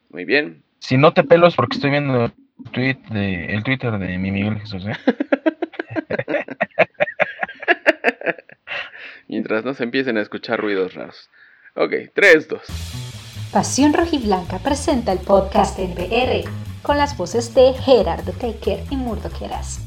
Muy bien. Si no te pelos porque estoy viendo el Twitter de mi Miguel Jesús, ¿eh? Mientras no se empiecen a escuchar ruidos raros. Ok, 3, 2. Pasión Rojiblanca presenta el podcast en PR con las voces de Gerardo Taker y Murdoch Heras.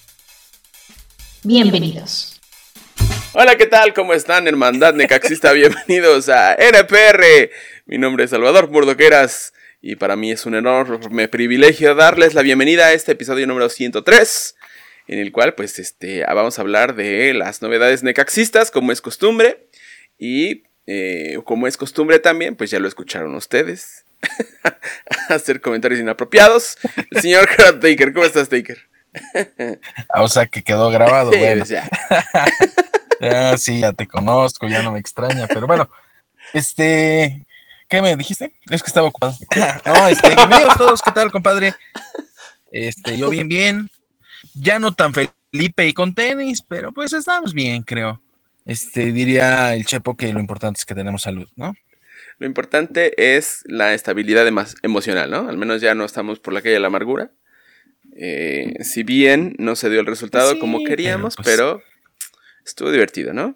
Bienvenidos. Hola, ¿qué tal? ¿Cómo están, hermandad necaxista? Bienvenidos a NPR. Mi nombre es Salvador Murdoch Heras y para mí es un enorme privilegio darles la bienvenida a este episodio número 103, en el cual vamos a hablar de las novedades necaxistas, como es costumbre, y como es costumbre también, pues ya lo escucharon ustedes, hacer comentarios inapropiados. El señor Gerard Taker, ¿cómo estás, Taker? O sea, que quedó grabado, bueno. Ya. Ya, sí, ya te conozco, ya no me extraña, pero bueno, ¿qué me dijiste? Es que estaba ocupado. No, bienvenidos todos, ¿qué tal, compadre? Yo bien, ya no tan Felipe y con tenis, pero pues estamos bien, creo. Diría el Chepo que lo importante es que tenemos salud, ¿no? Lo importante es la estabilidad emocional, ¿no? Al menos ya no estamos por la calle de la amargura. Si bien no se dio el resultado como Sí, pero queríamos, pues, pero estuvo divertido, ¿no?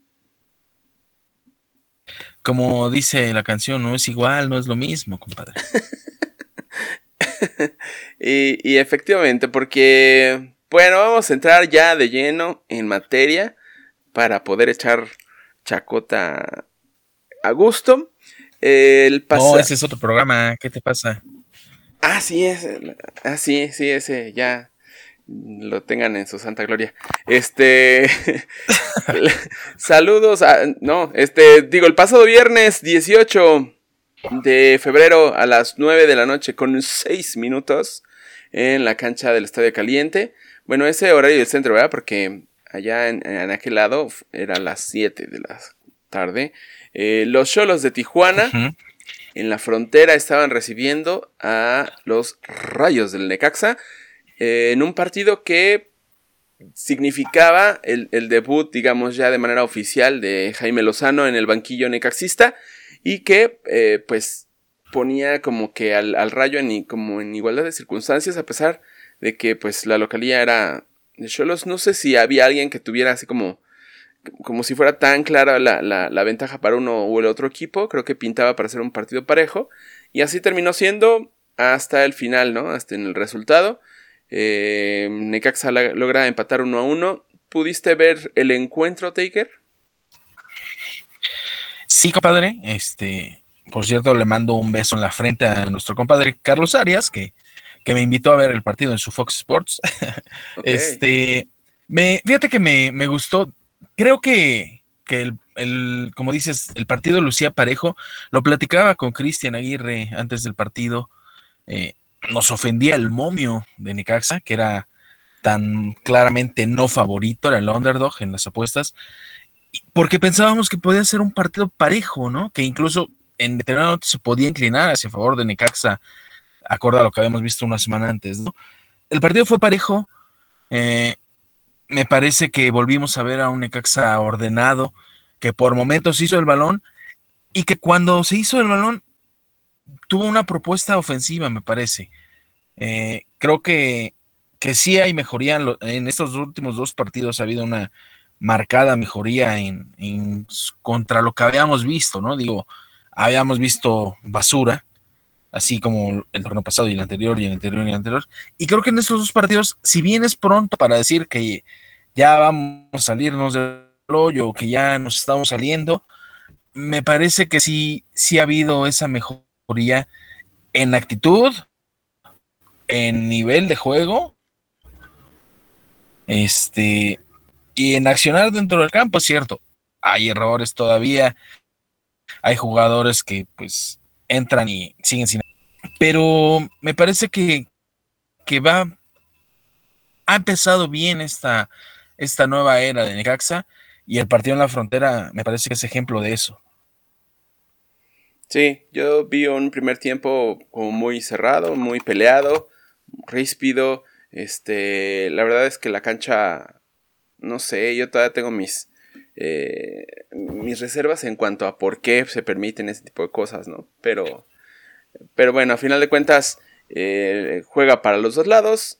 como dice la canción, no es igual, no es lo mismo, compadre. y efectivamente, porque, bueno, vamos a entrar ya de lleno en materia para poder echar chacota a gusto. No, ese es otro programa, ¿qué te pasa? Ah, sí, sí, ese ya lo tengan en su santa gloria. Saludos el pasado viernes 18 de febrero a las 9 de la noche con 6 minutos en la cancha del Estadio Caliente. Bueno, ese horario del centro, ¿verdad? Porque allá en aquel lado era las 7 de la tarde. Los Xolos de Tijuana, Uh-huh. en la frontera, estaban recibiendo a los Rayos del Necaxa en un partido que significaba el debut, digamos, ya de manera oficial de Jaime Lozano en el banquillo necaxista y que, pues, ponía como que al Rayo como en igualdad de circunstancias, a pesar de que, pues, la localía era de Xolos. No sé si había alguien que tuviera así como si fuera tan clara la ventaja para uno o el otro equipo. Creo que pintaba para ser un partido parejo y así terminó siendo hasta el final, ¿no? Hasta en el resultado. Necaxa logra empatar 1-1. ¿Pudiste ver el encuentro, Taker? Sí, compadre, por cierto, le mando un beso en la frente a nuestro compadre Carlos Arias, que me invitó a ver el partido en su Fox Sports. Ok. Fíjate que me gustó, creo que como dices, el partido lucía parejo. Lo platicaba con Cristian Aguirre antes del partido. eh, Nos ofendía el momio de Necaxa, que era tan claramente no favorito, era el underdog en las apuestas, porque pensábamos que podía ser un partido parejo, ¿no? Que incluso en determinado momento se podía inclinar hacia favor de Necaxa, acorde a lo que habíamos visto una semana antes, ¿no? El partido fue parejo. Me parece que volvimos a ver a un Necaxa ordenado, que por momentos hizo el balón y que cuando se hizo el balón tuvo una propuesta ofensiva, me parece. Creo que sí hay mejoría en estos últimos dos partidos. Ha habido una marcada mejoría contra lo que habíamos visto, ¿no? Digo, habíamos visto basura, así como el torneo pasado y el anterior y el anterior y el anterior. Y creo que en estos dos partidos, si bien es pronto para decir que ya vamos a salirnos del hoyo, que ya nos estamos saliendo, me parece que sí ha habido esa mejoría en actitud, en nivel de juego, y en accionar dentro del campo. Es cierto, hay errores todavía, hay jugadores que pues entran y siguen sin, pero me parece que ha empezado bien esta nueva era de Necaxa, y el partido en la frontera me parece que es ejemplo de eso. Sí, yo vi un primer tiempo como muy cerrado, muy peleado, ríspido. La verdad es que la cancha, no sé, yo todavía tengo mis reservas en cuanto a por qué se permiten ese tipo de cosas, ¿no? Pero Pero bueno, a final de cuentas juega para los dos lados.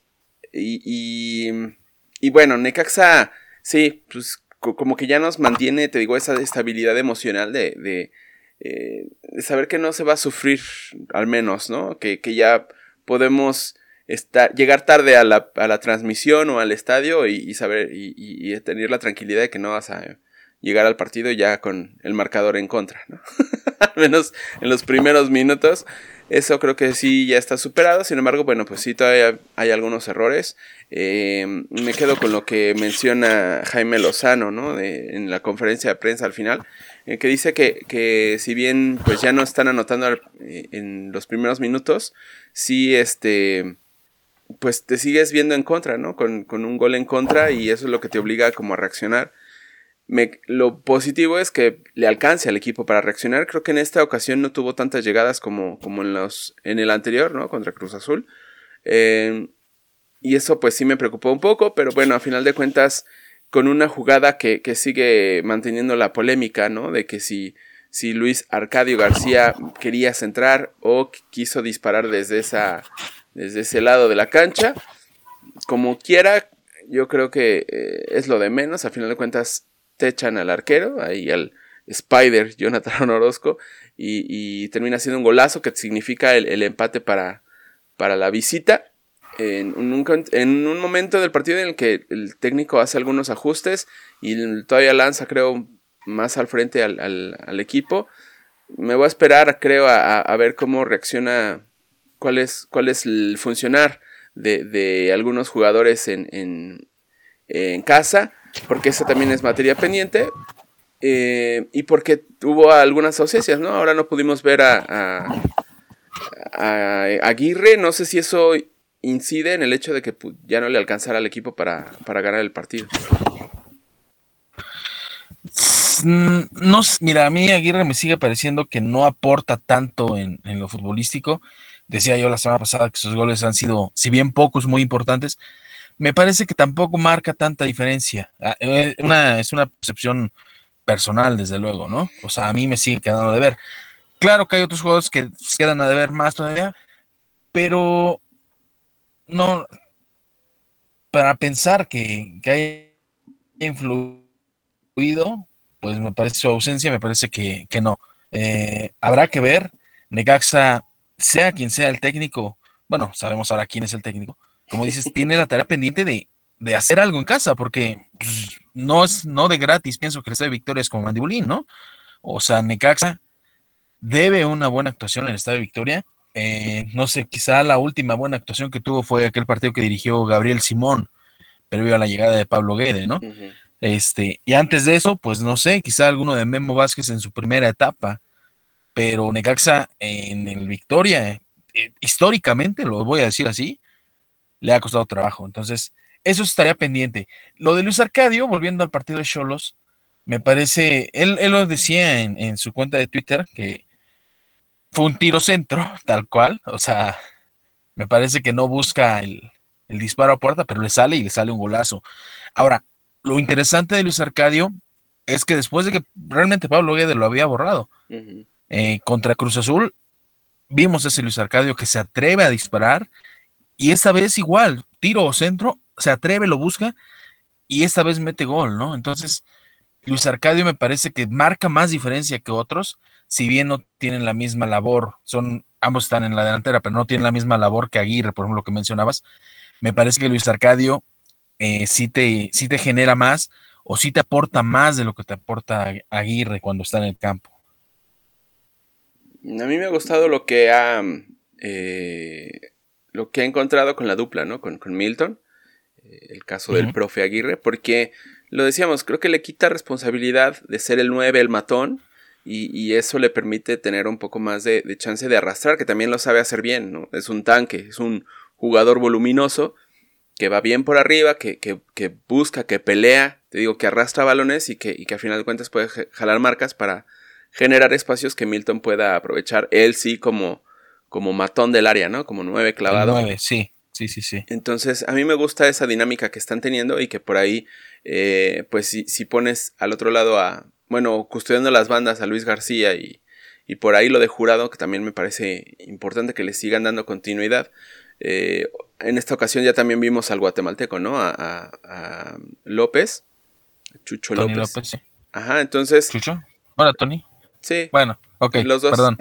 Y bueno, Necaxa, sí, pues como que ya nos mantiene, te digo, esa estabilidad emocional de saber que no se va a sufrir, al menos, ¿no? Que ya podemos llegar tarde a la transmisión o al estadio y saber y tener la tranquilidad de que no vas a llegar al partido ya con el marcador en contra, ¿no? Al menos en los primeros minutos. Eso creo que sí ya está superado. Sin embargo, bueno, pues sí todavía hay algunos errores. Me quedo con lo que menciona Jaime Lozano, ¿no? En la conferencia de prensa al final, que dice que si bien pues ya no están anotando en los primeros minutos, sí pues te sigues viendo en contra, ¿no? Con un gol en contra, y eso es lo que te obliga como a reaccionar. Lo positivo es que le alcance al equipo para reaccionar. Creo que en esta ocasión no tuvo tantas llegadas como en el anterior, ¿no? Contra Cruz Azul. Y eso pues sí me preocupó un poco, pero bueno, a final de cuentas, con una jugada que sigue manteniendo la polémica, ¿no? De que si Luis Arcadio García quería centrar o quiso disparar desde ese lado de la cancha. Como quiera, yo creo que es lo de menos. A final de cuentas, te echan al arquero, ahí al Spider Jonathan Orozco, y termina siendo un golazo que significa el empate para la visita. En un momento del partido en el que el técnico hace algunos ajustes y todavía lanza, creo, más al frente al equipo. Me voy a esperar, creo, a ver cómo reacciona, cuál es el funcionar de algunos jugadores en casa, porque eso también es materia pendiente, y porque hubo algunas ausencias, ¿no? Ahora no pudimos ver a Aguirre. No sé si eso incide en el hecho de que ya no le alcanzara al equipo para ganar el partido. No, mira, a mí Aguirre me sigue pareciendo que no aporta tanto en lo futbolístico. Decía yo la semana pasada que sus goles han sido, si bien pocos, muy importantes. Me parece que tampoco marca tanta diferencia. Es una percepción personal, desde luego, ¿no? O sea, a mí me sigue quedando de ver. Claro que hay otros jugadores que quedan a deber más todavía, pero no, para pensar que haya influido, pues me parece su ausencia, me parece que no. Habrá que ver. Necaxa, sea quien sea el técnico, bueno, sabemos ahora quién es el técnico, como dices, tiene la tarea pendiente de hacer algo en casa, porque pues, no de gratis, pienso que el Estadio Victoria es como Mandibulín, ¿no? O sea, Necaxa debe una buena actuación en el Estadio Victoria. No sé, quizá la última buena actuación que tuvo fue aquel partido que dirigió Gabriel Simón, previo a la llegada de Pablo Guede, ¿no? Uh-huh. Y antes de eso, pues no sé, quizá alguno de Memo Vázquez en su primera etapa, pero Necaxa en el Victoria, históricamente, lo voy a decir así, le ha costado trabajo. Entonces, eso estaría pendiente. Lo de Luis Arcadio, volviendo al partido de Xolos, me parece, él lo decía en su cuenta de Twitter, que fue un tiro centro, tal cual, o sea, me parece que no busca el disparo a puerta, pero le sale y le sale un golazo. Ahora, lo interesante de Luis Arcadio es que después de que realmente Pablo Guede lo había borrado, Uh-huh. contra Cruz Azul, vimos ese Luis Arcadio que se atreve a disparar, y esta vez igual, tiro o centro, se atreve, lo busca, y esta vez mete gol, ¿no? Entonces, Luis Arcadio me parece que marca más diferencia que otros, si bien no tienen la misma labor, ambos están en la delantera, pero no tienen la misma labor que Aguirre, por ejemplo, lo que mencionabas. Me parece que Luis Arcadio sí te genera más, o sí te aporta más de lo que te aporta Aguirre cuando está en el campo. A mí me ha gustado lo que ha encontrado con la dupla, ¿no? Con Milton, el caso del profe Aguirre, porque lo decíamos, creo que le quita responsabilidad de ser el 9, el matón, y eso le permite tener un poco más de chance de arrastrar, que también lo sabe hacer bien, ¿no? Es un tanque, es un jugador voluminoso, que va bien por arriba, que busca, que pelea, te digo, que arrastra balones y que a final de cuentas puede jalar marcas para generar espacios que Milton pueda aprovechar, él sí como matón del área, ¿no? Como 9 clavado. El 9, sí. Entonces, a mí me gusta esa dinámica que están teniendo y que por ahí, pues si pones al otro lado custodiando las bandas a Luis García y por ahí lo de Jurado, que también me parece importante que le sigan dando continuidad. En esta ocasión ya también vimos al guatemalteco, ¿no? A López, Chucho Tony López. López, sí. Ajá, entonces... ¿Chucho? Hola, Tony. Sí. Bueno, ok, los dos. perdón.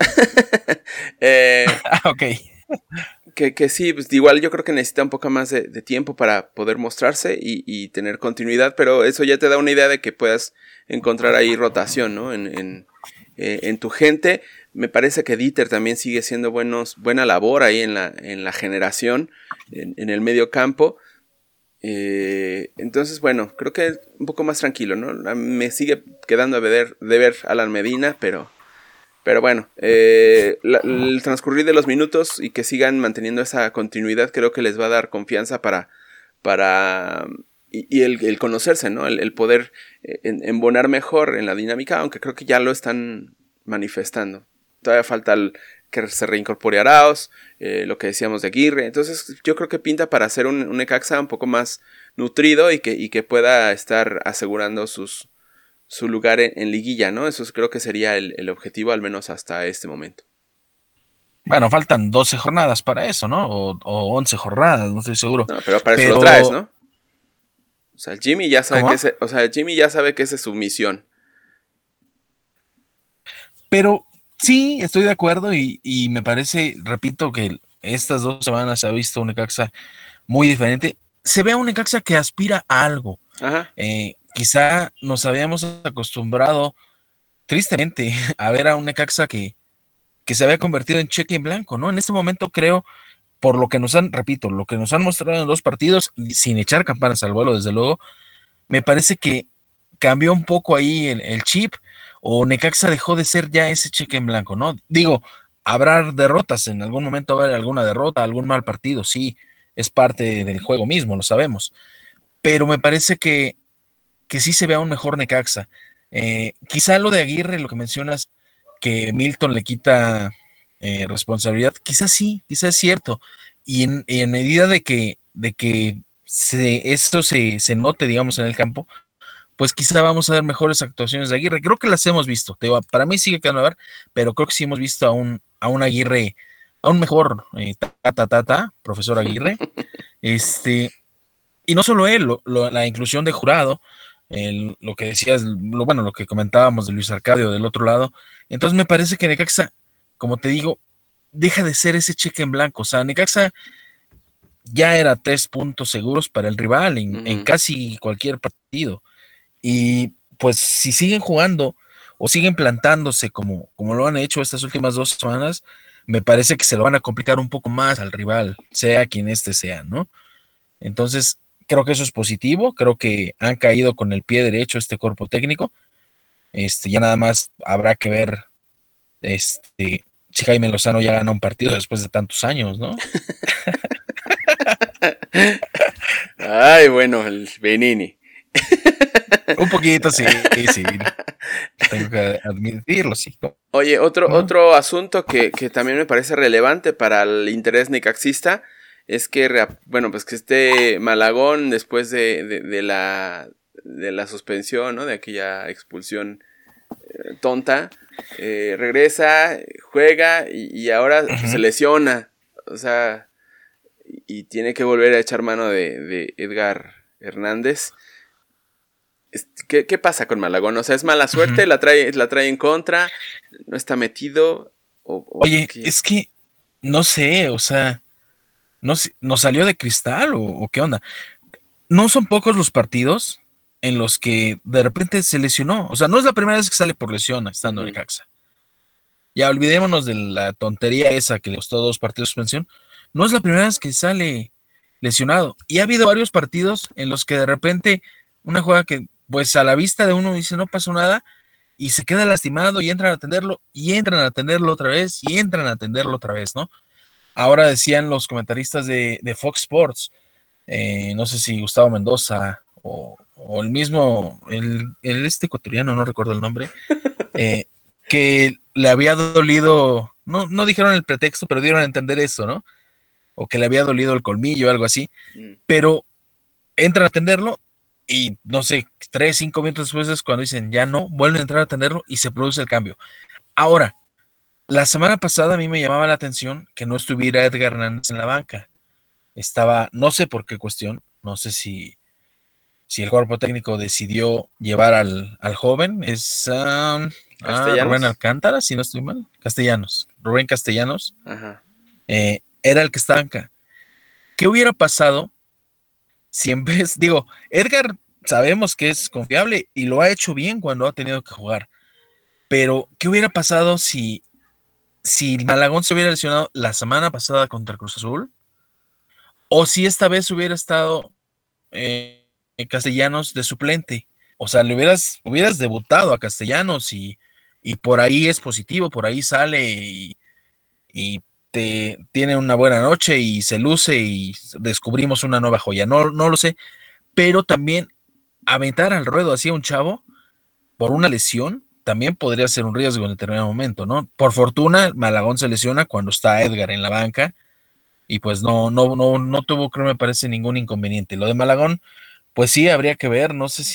Ok. Que sí, pues igual yo creo que necesita un poco más de tiempo para poder mostrarse y tener continuidad, pero eso ya te da una idea de que puedas encontrar ahí rotación, ¿no? En tu gente. Me parece que Dieter también sigue siendo buena labor ahí en la generación, en el medio campo. Entonces, bueno, creo que un poco más tranquilo, ¿no? Me sigue quedando de ver Alan Medina, pero bueno, el transcurrir de los minutos y que sigan manteniendo esa continuidad creo que les va a dar confianza y el conocerse, ¿no? El poder embonar mejor en la dinámica, aunque creo que ya lo están manifestando. Todavía falta que se reincorpore Arauz, lo que decíamos de Aguirre. Entonces yo creo que pinta para hacer un Necaxa un poco más nutrido y que pueda estar asegurando su lugar en liguilla, ¿no? Eso creo que sería el objetivo, al menos hasta este momento. Bueno, faltan 12 jornadas para eso, ¿no? O 11 jornadas, no estoy seguro. No, pero para eso lo traes, ¿no? O sea, Jimmy ya sabe que esa es su misión. Pero sí, estoy de acuerdo y me parece, repito, que estas 2 semanas se ha visto un Necaxa muy diferente. Se ve a un Necaxa que aspira a algo. Ajá. Quizá nos habíamos acostumbrado, tristemente, a ver a un Necaxa que se había convertido en cheque en blanco, ¿no? En este momento creo, por lo que nos han mostrado en 2 partidos, sin echar campanas al vuelo, desde luego, me parece que cambió un poco ahí el chip, o Necaxa dejó de ser ya ese cheque en blanco, ¿no? Digo, habrá derrotas, en algún momento va a haber alguna derrota, algún mal partido, sí, es parte del juego mismo, lo sabemos, pero me parece que sí se vea un mejor Necaxa. Quizá lo de Aguirre, lo que mencionas, que Milton le quita responsabilidad, quizás sí, quizás es cierto, y en medida de que esto se note, digamos, en el campo, pues quizá vamos a ver mejores actuaciones de Aguirre. Creo que las hemos visto. Te digo, para mí sigue quedando a ver, pero creo que sí hemos visto a un Aguirre, a un mejor profesor Aguirre. Y no solo él, la inclusión de Jurado, lo que decías, lo que comentábamos de Luis Arcadio del otro lado. Entonces me parece que Necaxa, como te digo, deja de ser ese cheque en blanco. O sea, Necaxa ya era 3 puntos seguros para el rival en casi cualquier partido. Y pues si siguen jugando o siguen plantándose como lo han hecho estas últimas 2 semanas, me parece que se lo van a complicar un poco más al rival, sea quien sea, ¿no? Entonces, creo que eso es positivo, creo que han caído con el pie derecho este cuerpo técnico. Ya nada más habrá que ver si Jaime Lozano ya gana un partido después de tantos años, ¿no? Ay, bueno, el Benini. Un poquito, sí. Tengo que admitirlo, sí. Oye, otro asunto que también me parece relevante para el interés necaxista es que, pues que esté Malagón después de la suspensión, ¿no? De aquella expulsión tonta, regresa, juega y ahora se lesiona, o sea, y tiene que volver a echar mano de Edgar Hernández. ¿Qué pasa con Malagón? O sea, ¿es mala suerte? ¿La trae en contra? ¿No está metido? Oye, es que no sé, o sea, no sé, ¿nos salió de cristal o qué onda? No son pocos los partidos en los que de repente se lesionó. O sea, no es la primera vez que sale por lesión estando en Necaxa. Ya olvidémonos de la tontería esa que le costó 2 partidos de suspensión. No es la primera vez que sale lesionado. Y ha habido varios partidos en los que de repente una jugada que, pues a la vista de uno dice no pasó nada, y se queda lastimado y entran a atenderlo, y entran a atenderlo otra vez, y entran a atenderlo otra vez, ¿no? Ahora decían los comentaristas de Fox Sports, no sé si Gustavo Mendoza o el mismo, el ecuatoriano, no recuerdo el nombre, que le había dolido, no dijeron el pretexto, pero dieron a entender eso, ¿no? O que le había dolido el colmillo o algo así, pero entran a atenderlo y no sé, 3, 5 minutos después es cuando dicen ya no, vuelven a entrar a atenderlo y se produce el cambio. Ahora, La semana pasada a mí me llamaba la atención que no estuviera Edgar Hernández en la banca. Estaba, no sé por qué cuestión, no sé si el cuerpo técnico decidió llevar al joven, es Rubén ¿Castellanos? Alcántara, si no estoy mal, Rubén Castellanos, Ajá. era el que estaba acá. ¿Qué hubiera pasado si en vez, digo, Edgar sabemos que es confiable y lo ha hecho bien cuando ha tenido que jugar, pero ¿qué hubiera pasado si Malagón se hubiera lesionado la semana pasada contra el Cruz Azul? O si esta vez hubiera estado Castellanos de suplente. O sea, hubieras debutado a Castellanos y por ahí es positivo, por ahí sale y tiene una buena noche y se luce y descubrimos una nueva joya. No, no lo sé, pero también aventar al ruedo así a un chavo por una lesión también podría ser un riesgo en determinado momento, ¿no? Por fortuna, Malagón se lesiona cuando está Edgar en la banca y pues no tuvo, creo me parece, ningún inconveniente. Lo de Malagón, pues sí, habría que ver, no sé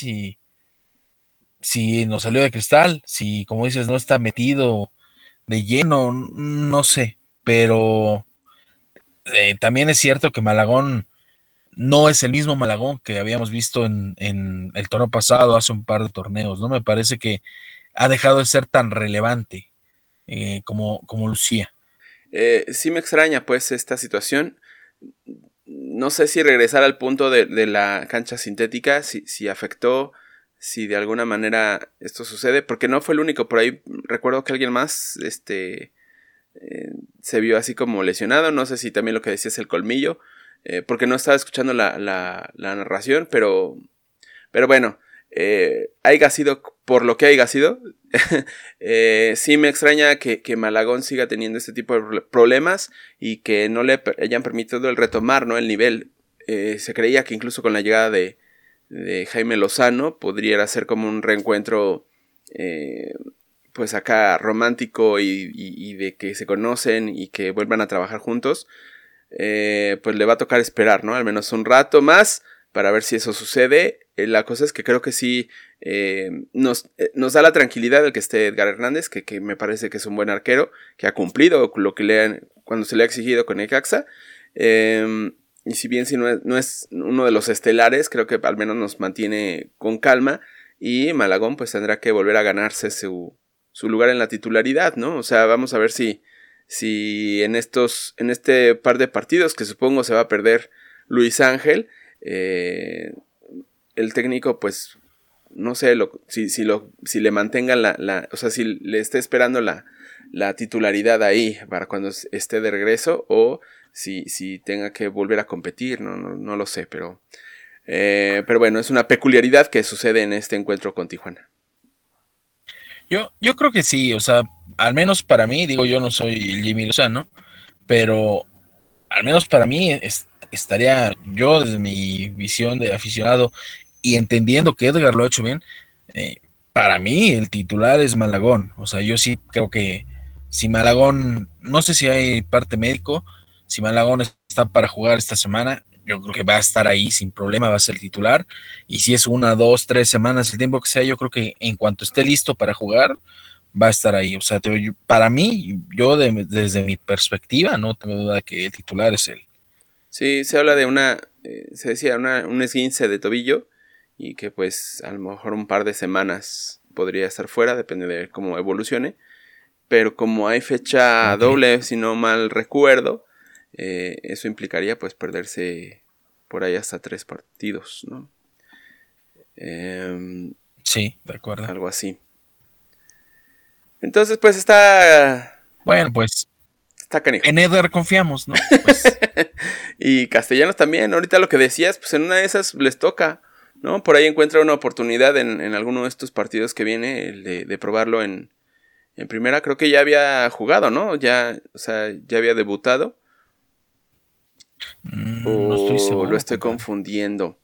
si nos salió de cristal, si como dices, no está metido de lleno, no sé, pero también es cierto que Malagón no es el mismo Malagón que habíamos visto en el torneo pasado, hace un par de torneos, ¿no? Me parece que ha dejado de ser tan relevante como lucía. Sí me extraña pues esta situación. No sé si regresar al punto de la cancha sintética, si afectó, si de alguna manera esto sucede, porque no fue el único. Por ahí recuerdo que alguien más se vio así como lesionado. No sé si también lo que decía es el colmillo, porque no estaba escuchando la narración, pero bueno, haya sido por lo que haya sido. Sí me extraña que Malagón siga teniendo este tipo de problemas y que no le hayan permitido el retomar, ¿no?, el nivel. Se creía que incluso con la llegada de Jaime Lozano podría ser como un reencuentro pues acá romántico y de que se conocen y que vuelvan a trabajar juntos. Pues le va a tocar esperar, ¿no?, al menos un rato más para ver si eso sucede. La cosa es que creo que sí nos da la tranquilidad el que esté Edgar Hernández, que me parece que es un buen arquero, que ha cumplido lo que cuando se le ha exigido con Necaxa. Y si bien si no es uno de los estelares, creo que al menos nos mantiene con calma. Y Malagón pues tendrá que volver a ganarse su lugar en la titularidad, ¿no? O sea, vamos a ver si en este par de partidos que supongo se va a perder Luis Ángel, el técnico pues no sé si le mantengan o sea, si le esté esperando la titularidad ahí para cuando esté de regreso, o si tenga que volver a competir, no lo sé, pero bueno, es una peculiaridad que sucede en este encuentro con Tijuana. Yo creo que sí, o sea, al menos para mí, digo, yo no soy Jimmy Lozano, pero al menos para mí estaría yo desde mi visión de aficionado y entendiendo que Edgar lo ha hecho bien, para mí el titular es Malagón. O sea, yo sí creo que si Malagón, no sé si hay parte médico, si Malagón está para jugar esta semana, yo creo que va a estar ahí sin problema, va a ser el titular. Y si es 1, 2, 3 semanas, el tiempo que sea, yo creo que en cuanto esté listo para jugar, va a estar ahí. O sea, para mí, desde mi perspectiva, no tengo duda que el titular es él. Sí, se habla de se decía un esguince de tobillo y que pues a lo mejor un par de semanas podría estar fuera, depende de cómo evolucione. Pero como hay fecha Okay. doble, si no mal recuerdo, eso implicaría pues perderse por ahí hasta 3 partidos, ¿no? Sí, de acuerdo. Algo así. Entonces pues Bueno, pues está canijo. en Edgar confiamos, ¿no? Pues Y Castellanos también, ahorita lo que decías, pues en una de esas les toca, ¿no? Por ahí encuentra una oportunidad en alguno de estos partidos que viene, el de probarlo en primera. Creo que ya había jugado, ¿no? Ya, o sea, ya había debutado. no estoy O lo seguro, estoy compadre. confundiendo.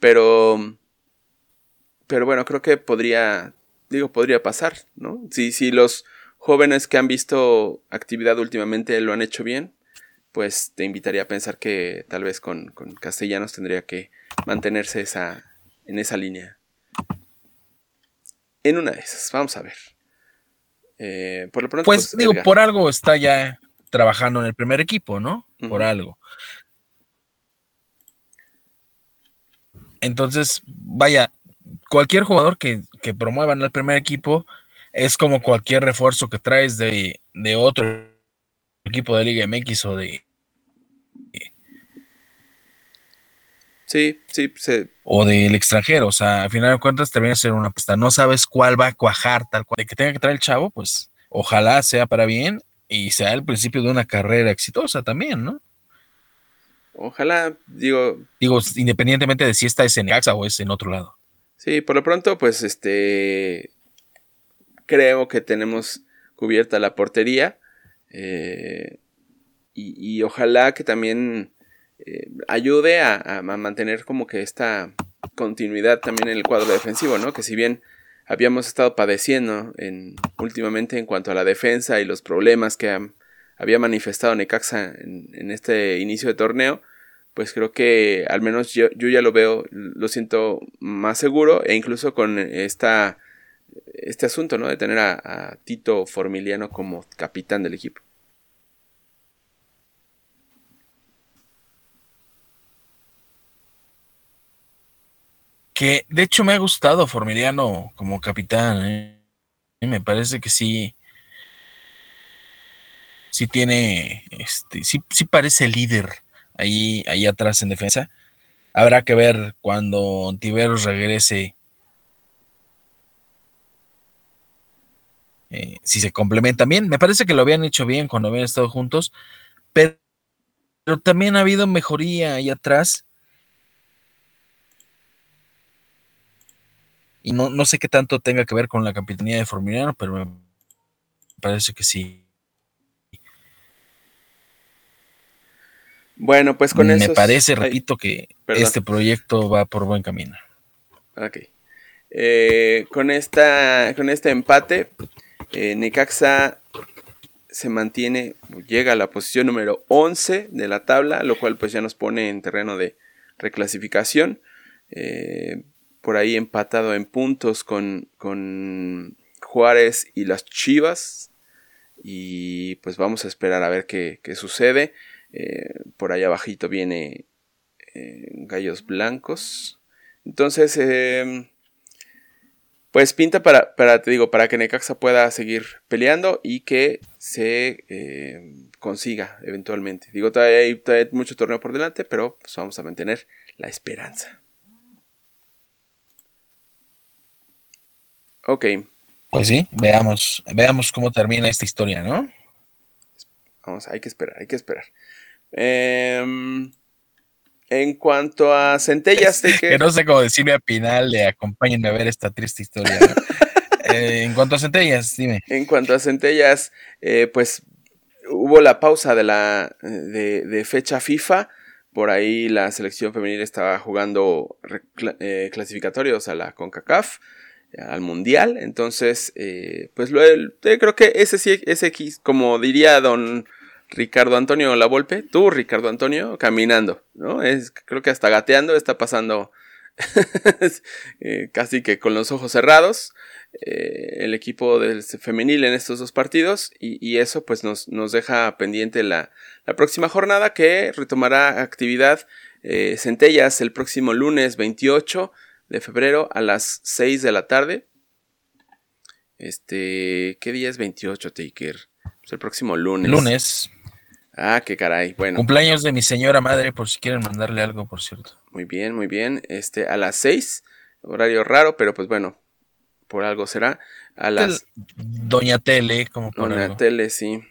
Pero bueno, creo que podría pasar, ¿no? Si los jóvenes que han visto actividad últimamente lo han hecho bien, pues te invitaría a pensar que tal vez con Castellanos tendría que mantenerse en esa línea. En una de esas, vamos a ver. Por lo pronto, Pues digo, Edgar. por algo está ya trabajando en el primer equipo, ¿no? Por algo. Entonces, vaya, cualquier jugador que promuevan al primer equipo es como cualquier refuerzo que traes de otro equipo de Liga MX o de... Sí. O del extranjero, o sea, al final de cuentas termina ser una apuesta. No sabes cuál va a cuajar, tal cual. De que tenga que traer el chavo, pues ojalá sea para bien y sea el principio de una carrera exitosa también, ¿no? Ojalá, digo, independientemente de si esta es en Necaxa o es en otro lado. sí, por lo pronto, pues creo que tenemos cubierta la portería. Y ojalá que también ayude a mantener como que esta continuidad también en el cuadro defensivo, ¿no? Que si bien habíamos estado padeciendo últimamente en cuanto a la defensa y los problemas que había manifestado Necaxa en este inicio de torneo, pues creo que al menos yo ya lo veo, lo siento más seguro, e incluso con este asunto, ¿no? De tener a Tito Formiliano como capitán del equipo. Que de hecho me ha gustado Formiliano como capitán, ¿eh? Me parece que sí tiene, sí parece líder ahí atrás en defensa. Habrá que ver cuando Ontiveros regrese, si se complementan bien. Me parece que lo habían hecho bien cuando habían estado juntos, pero también ha habido mejoría ahí atrás. Y no sé qué tanto tenga que ver con la capitanía de Formiliano, pero me parece que sí. Bueno, pues con Me esos... parece, repito, que perdón. este proyecto va por buen camino. Ok. Con este empate, Necaxa se mantiene, llega a la posición número 11 de la tabla, lo cual pues ya nos pone en terreno de reclasificación. Por ahí empatado en puntos con Juárez y las Chivas. Y pues vamos a esperar a ver qué sucede. Por ahí abajito viene Gallos Blancos. Entonces, pues pinta para que Necaxa pueda seguir peleando y que se consiga eventualmente. Digo, todavía hay mucho torneo por delante, pero pues vamos a mantener la esperanza. Ok. Pues sí, veamos cómo termina esta historia, ¿no? Hay que esperar. En cuanto a Centellas, que no sé cómo decirme a Pinal de acompáñenme a ver esta triste historia, ¿no? En cuanto a Centellas, dime. En cuanto a Centellas, pues hubo la pausa de fecha FIFA. Por ahí la selección femenil estaba jugando clasificatorios a la CONCACAF, al Mundial. Entonces, pues creo que ese como diría don Ricardo Antonio Lavolpe, tú Ricardo Antonio, caminando, ¿no? Creo que hasta gateando está pasando casi que con los ojos cerrados el equipo del femenil en estos dos partidos, y eso pues nos deja pendiente la próxima jornada, que retomará actividad Centellas el próximo lunes 28 de febrero a las 6 de la tarde. ¿Qué día es 28, Taker? Pues el próximo lunes. Ah, qué caray, bueno. Cumpleaños de mi señora madre, por si quieren mandarle algo, por cierto. Muy bien. A las 6, horario raro, pero pues bueno, por algo será. A las... Doña Tele, como por Doña algo. Tele, sí.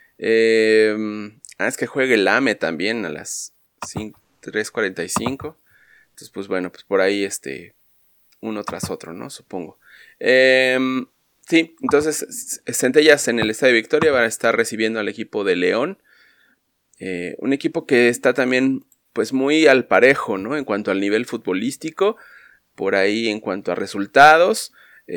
Es que juegue el AME también a las 3:45. Entonces, pues bueno, pues por ahí uno tras otro, ¿no? Supongo. Sí, entonces Centellas en el Estadio Victoria van a estar recibiendo al equipo de León. Un equipo que está también pues muy al parejo, ¿no? En cuanto al nivel futbolístico, por ahí en cuanto a resultados,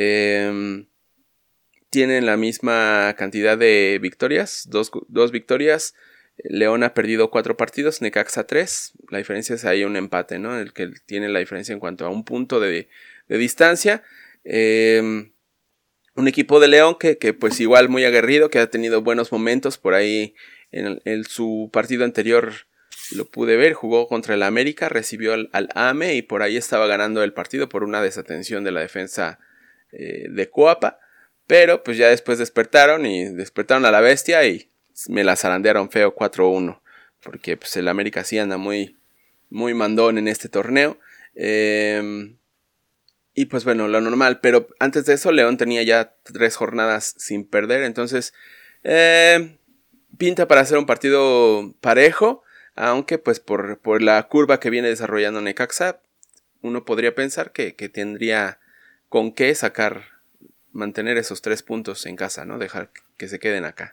tienen la misma cantidad de victorias, dos victorias. León ha perdido 4 partidos, Necaxa 3, la diferencia es ahí un empate, ¿no? El que tiene la diferencia en cuanto a un punto de distancia. Un Un equipo de León que pues igual muy aguerrido, que ha tenido buenos momentos por ahí en su partido anterior. Lo pude ver, jugó contra el América, recibió al AME y por ahí estaba ganando el partido por una desatención de la defensa de Coapa. Pero pues ya después despertaron a la bestia y me la zarandearon feo 4-1. Porque pues el América sí anda muy, muy mandón en este torneo. Y pues bueno, lo normal. Pero antes de eso León tenía ya 3 jornadas sin perder. Entonces pinta para hacer un partido parejo. Aunque pues por la curva que viene desarrollando Necaxa, uno podría pensar que tendría con qué mantener esos 3 puntos en casa, ¿no? Dejar que se queden acá.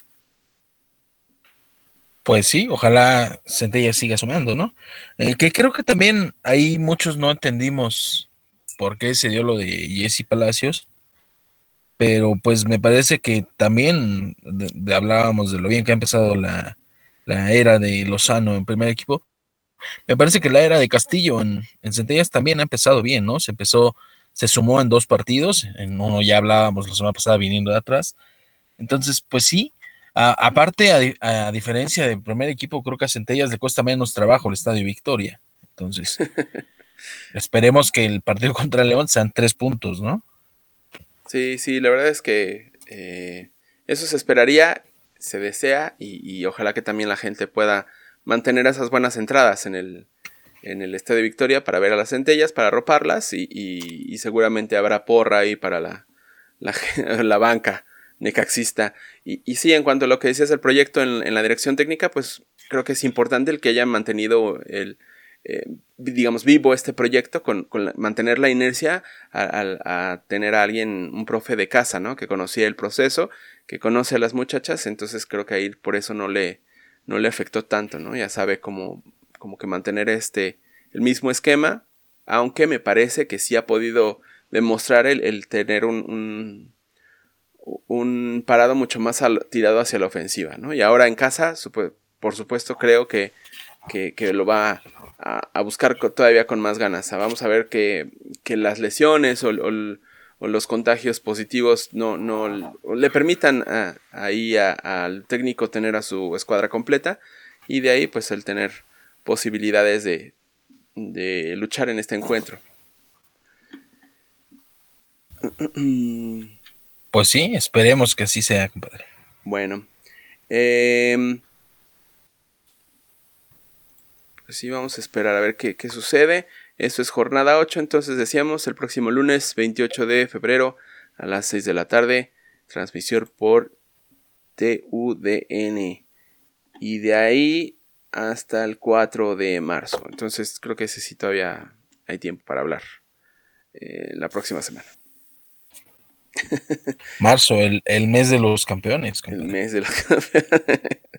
Pues sí, ojalá Centella siga sumando, ¿no? Que creo que también ahí muchos no entendimos por qué se dio lo de Jesse Palacios, pero pues me parece que también hablábamos de lo bien que ha empezado la era de Lozano en primer equipo. Me parece que la era de Castillo en Centellas también ha empezado bien, ¿no? Se sumó en 2 partidos, en uno ya hablábamos la semana pasada viniendo de atrás. Entonces, pues sí, aparte, a diferencia del primer equipo, creo que a Centellas le cuesta menos trabajo el Estadio Victoria. Entonces, esperemos que el partido contra León sean 3 puntos, ¿no? Sí, la verdad es que eso se esperaría, se desea y ojalá que también la gente pueda mantener esas buenas entradas en el Estadio Victoria para ver a las Centellas, para arroparlas y seguramente habrá porra ahí para la banca necaxista. Y sí, en cuanto a lo que decías del proyecto en la dirección técnica, pues creo que es importante el que hayan mantenido digamos, vivo este proyecto con mantener la inercia a tener a alguien, un profe de casa, ¿no? Que conocía el proceso, que conoce a las muchachas, entonces creo que ahí por eso no le afectó tanto, ¿no? Ya sabe como que mantener el mismo esquema, aunque me parece que sí ha podido demostrar el tener un parado mucho más tirado hacia la ofensiva, ¿no? Y ahora en casa, por supuesto, creo que lo va a buscar todavía con más ganas. Vamos a ver que las lesiones o los contagios positivos no le permitan ahí al técnico tener a su escuadra completa y de ahí pues el tener posibilidades de luchar en este encuentro. Pues sí, esperemos que así sea, compadre. Bueno, pues sí, vamos a esperar a ver qué sucede. Esto es jornada 8, entonces decíamos el próximo lunes 28 de febrero a las 6 de la tarde, transmisión por TUDN. Y de ahí hasta el 4 de marzo. Entonces creo que ese sí todavía hay tiempo para hablar la próxima semana. Marzo, el mes de los campeones, compadre. El mes de los campeones.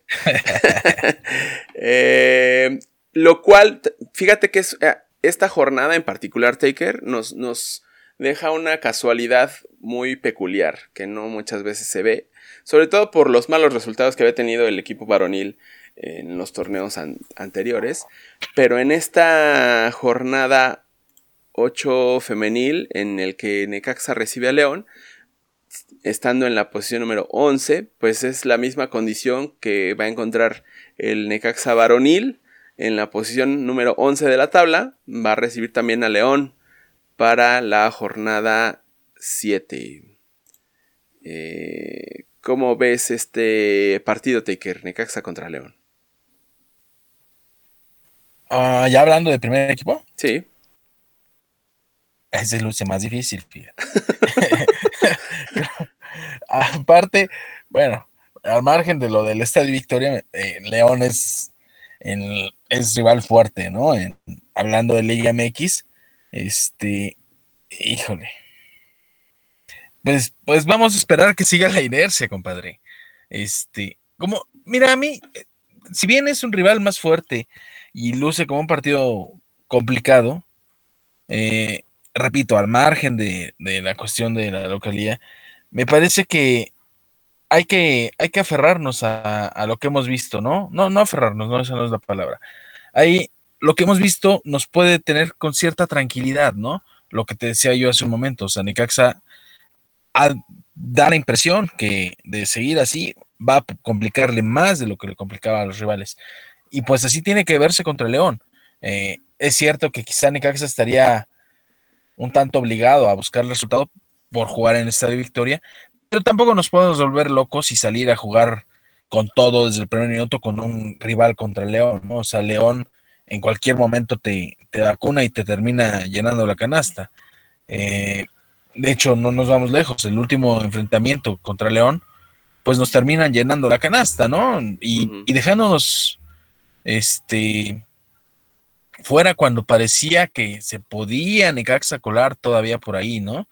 Lo cual, fíjate que esta jornada en particular, Taker, nos deja una casualidad muy peculiar que no muchas veces se ve, sobre todo por los malos resultados que había tenido el equipo varonil en los torneos anteriores, pero en esta jornada 8 femenil en el que Necaxa recibe a León, estando en la posición número 11, pues es la misma condición que va a encontrar el Necaxa varonil en la posición número 11 de la tabla. Va a recibir también a León para la jornada 7. ¿Cómo ves este partido, Taker? Necaxa contra León. ¿Ya hablando de primer equipo? Sí. Ese luce más difícil, fíjate. Aparte, bueno, al margen de lo del Estadio Victoria, León es rival fuerte, ¿no? Hablando de Liga MX, híjole. Pues vamos a esperar que siga la inercia, compadre. Mira, a mí, si bien es un rival más fuerte y luce como un partido complicado, repito, al margen de la cuestión de la localidad, me parece que hay que aferrarnos a lo que hemos visto, ¿no? No aferrarnos, no, esa no es la palabra. Lo que hemos visto nos puede tener con cierta tranquilidad, ¿no? Lo que te decía yo hace un momento, o sea, Necaxa da la impresión que de seguir así va a complicarle más de lo que le complicaba a los rivales. Y pues así tiene que verse contra León. Es cierto que quizá Necaxa estaría un tanto obligado a buscar el resultado por jugar en el Estadio Victoria, pero tampoco nos podemos volver locos y salir a jugar con todo desde el primer minuto con un rival contra León, ¿no? O sea, León en cualquier momento te vacuna y te termina llenando la canasta. De hecho, no nos vamos lejos. El último enfrentamiento contra León, pues nos terminan llenando la canasta, ¿no? Y dejándonos fuera cuando parecía que se podía Necaxa colar todavía por ahí, ¿no?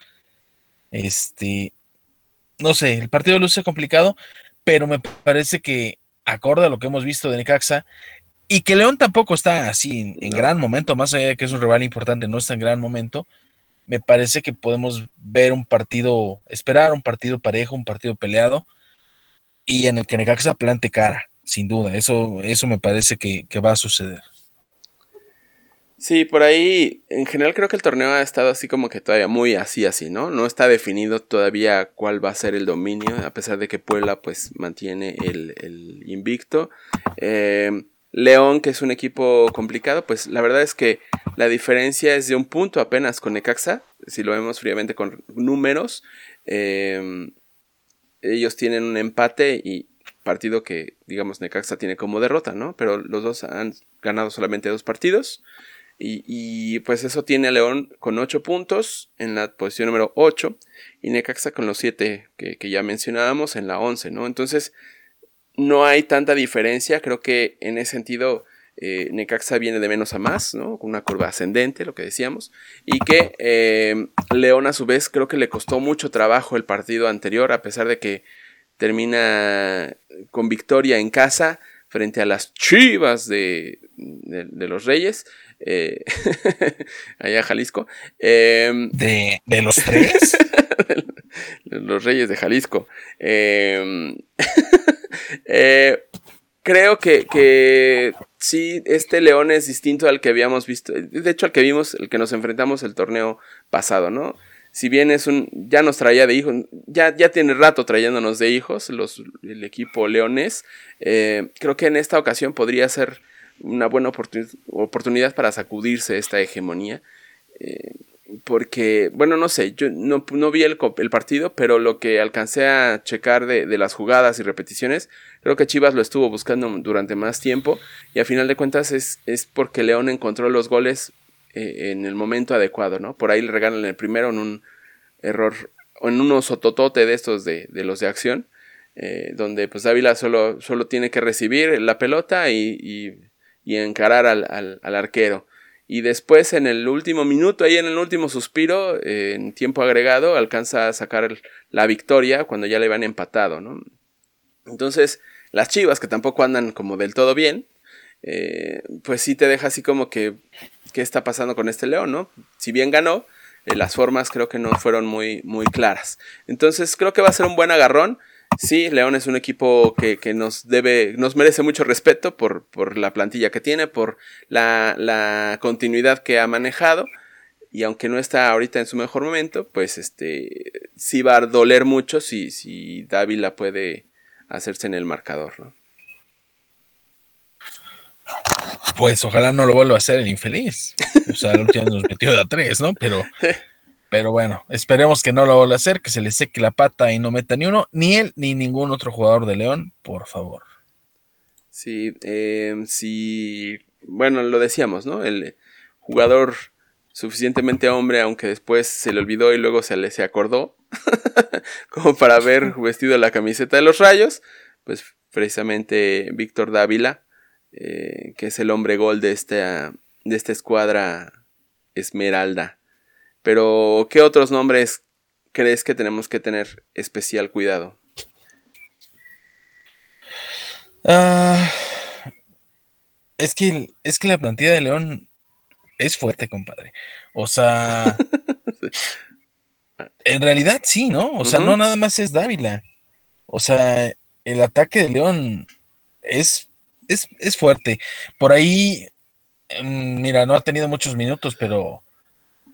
No sé, el partido luce complicado, pero me parece que acorde a lo que hemos visto de Necaxa, y que León tampoco está así en gran momento, más allá de que es un rival importante, no está en gran momento. Me parece que podemos ver esperar un partido parejo, un partido peleado, y en el que Necaxa plante cara, sin duda. Eso me parece que va a suceder. Sí, por ahí, en general creo que el torneo ha estado así como que todavía muy así, ¿no? No está definido todavía cuál va a ser el dominio, a pesar de que Puebla pues mantiene el invicto. León, que es un equipo complicado, pues la verdad es que la diferencia es de un punto apenas con Necaxa, si lo vemos fríamente con números. Ellos tienen un empate y partido que, digamos, Necaxa tiene como derrota, ¿no? Pero los dos han ganado solamente 2 partidos. Y pues eso tiene a León con 8 puntos en la posición número 8 y Necaxa con los 7 que ya mencionábamos en la 11, ¿no? Entonces no hay tanta diferencia, creo que en ese sentido Necaxa viene de menos a más, ¿no? Con una curva ascendente, lo que decíamos, y que León a su vez creo que le costó mucho trabajo el partido anterior, a pesar de que termina con victoria en casa frente a las Chivas de los Reyes. Allá Jalisco. ¿De los 3? Los Reyes de Jalisco. Creo que sí, este León es distinto al que habíamos visto. De hecho, al que vimos, el que nos enfrentamos el torneo pasado, ¿no? Si bien ya nos traía de hijos, ya tiene rato trayéndonos de hijos el equipo leonés. Creo que en esta ocasión podría ser una buena oportunidad para sacudirse esta hegemonía. Porque, bueno, no sé, yo no vi el partido, pero lo que alcancé a checar de las jugadas y repeticiones, creo que Chivas lo estuvo buscando durante más tiempo y a final de cuentas es porque León encontró los goles en el momento adecuado, ¿no? Por ahí le regalan el primero en un error, o en un sototote de estos de los de acción, donde pues Dávila solo tiene que recibir la pelota y encarar al arquero. Y después en el último minuto, ahí en el último suspiro, en tiempo agregado, alcanza a sacar la victoria cuando ya le habían empatado, ¿no? Entonces, las Chivas, que tampoco andan como del todo bien, pues sí te deja así como que ¿qué está pasando con este León, no? Si bien ganó, las formas creo que no fueron muy, muy claras. Entonces creo que va a ser un buen agarrón. Sí, León es un equipo que nos merece mucho respeto por la plantilla que tiene, por la continuidad que ha manejado. Y aunque no está ahorita en su mejor momento, pues sí va a doler mucho si Dávila puede hacerse en el marcador, ¿no? Pues ojalá no lo vuelva a hacer el infeliz. O sea, la última nos metió de a 3, ¿no? Pero bueno, esperemos que no lo vuelva a hacer, que se le seque la pata y no meta ni uno, ni él ni ningún otro jugador de León, por favor. Sí, bueno, lo decíamos, ¿no? El jugador suficientemente hombre, aunque después se le olvidó y luego se acordó, como para haber vestido la camiseta de los Rayos, pues precisamente Víctor Dávila, que es el hombre gol de esta escuadra Esmeralda. Pero, ¿qué otros nombres crees que tenemos que tener especial cuidado? Es que la plantilla de León es fuerte, compadre. O sea, en realidad sí, ¿no? O sea, no nada más es Dávila. O sea, el ataque de León es fuerte. Por ahí, mira, no ha tenido muchos minutos, pero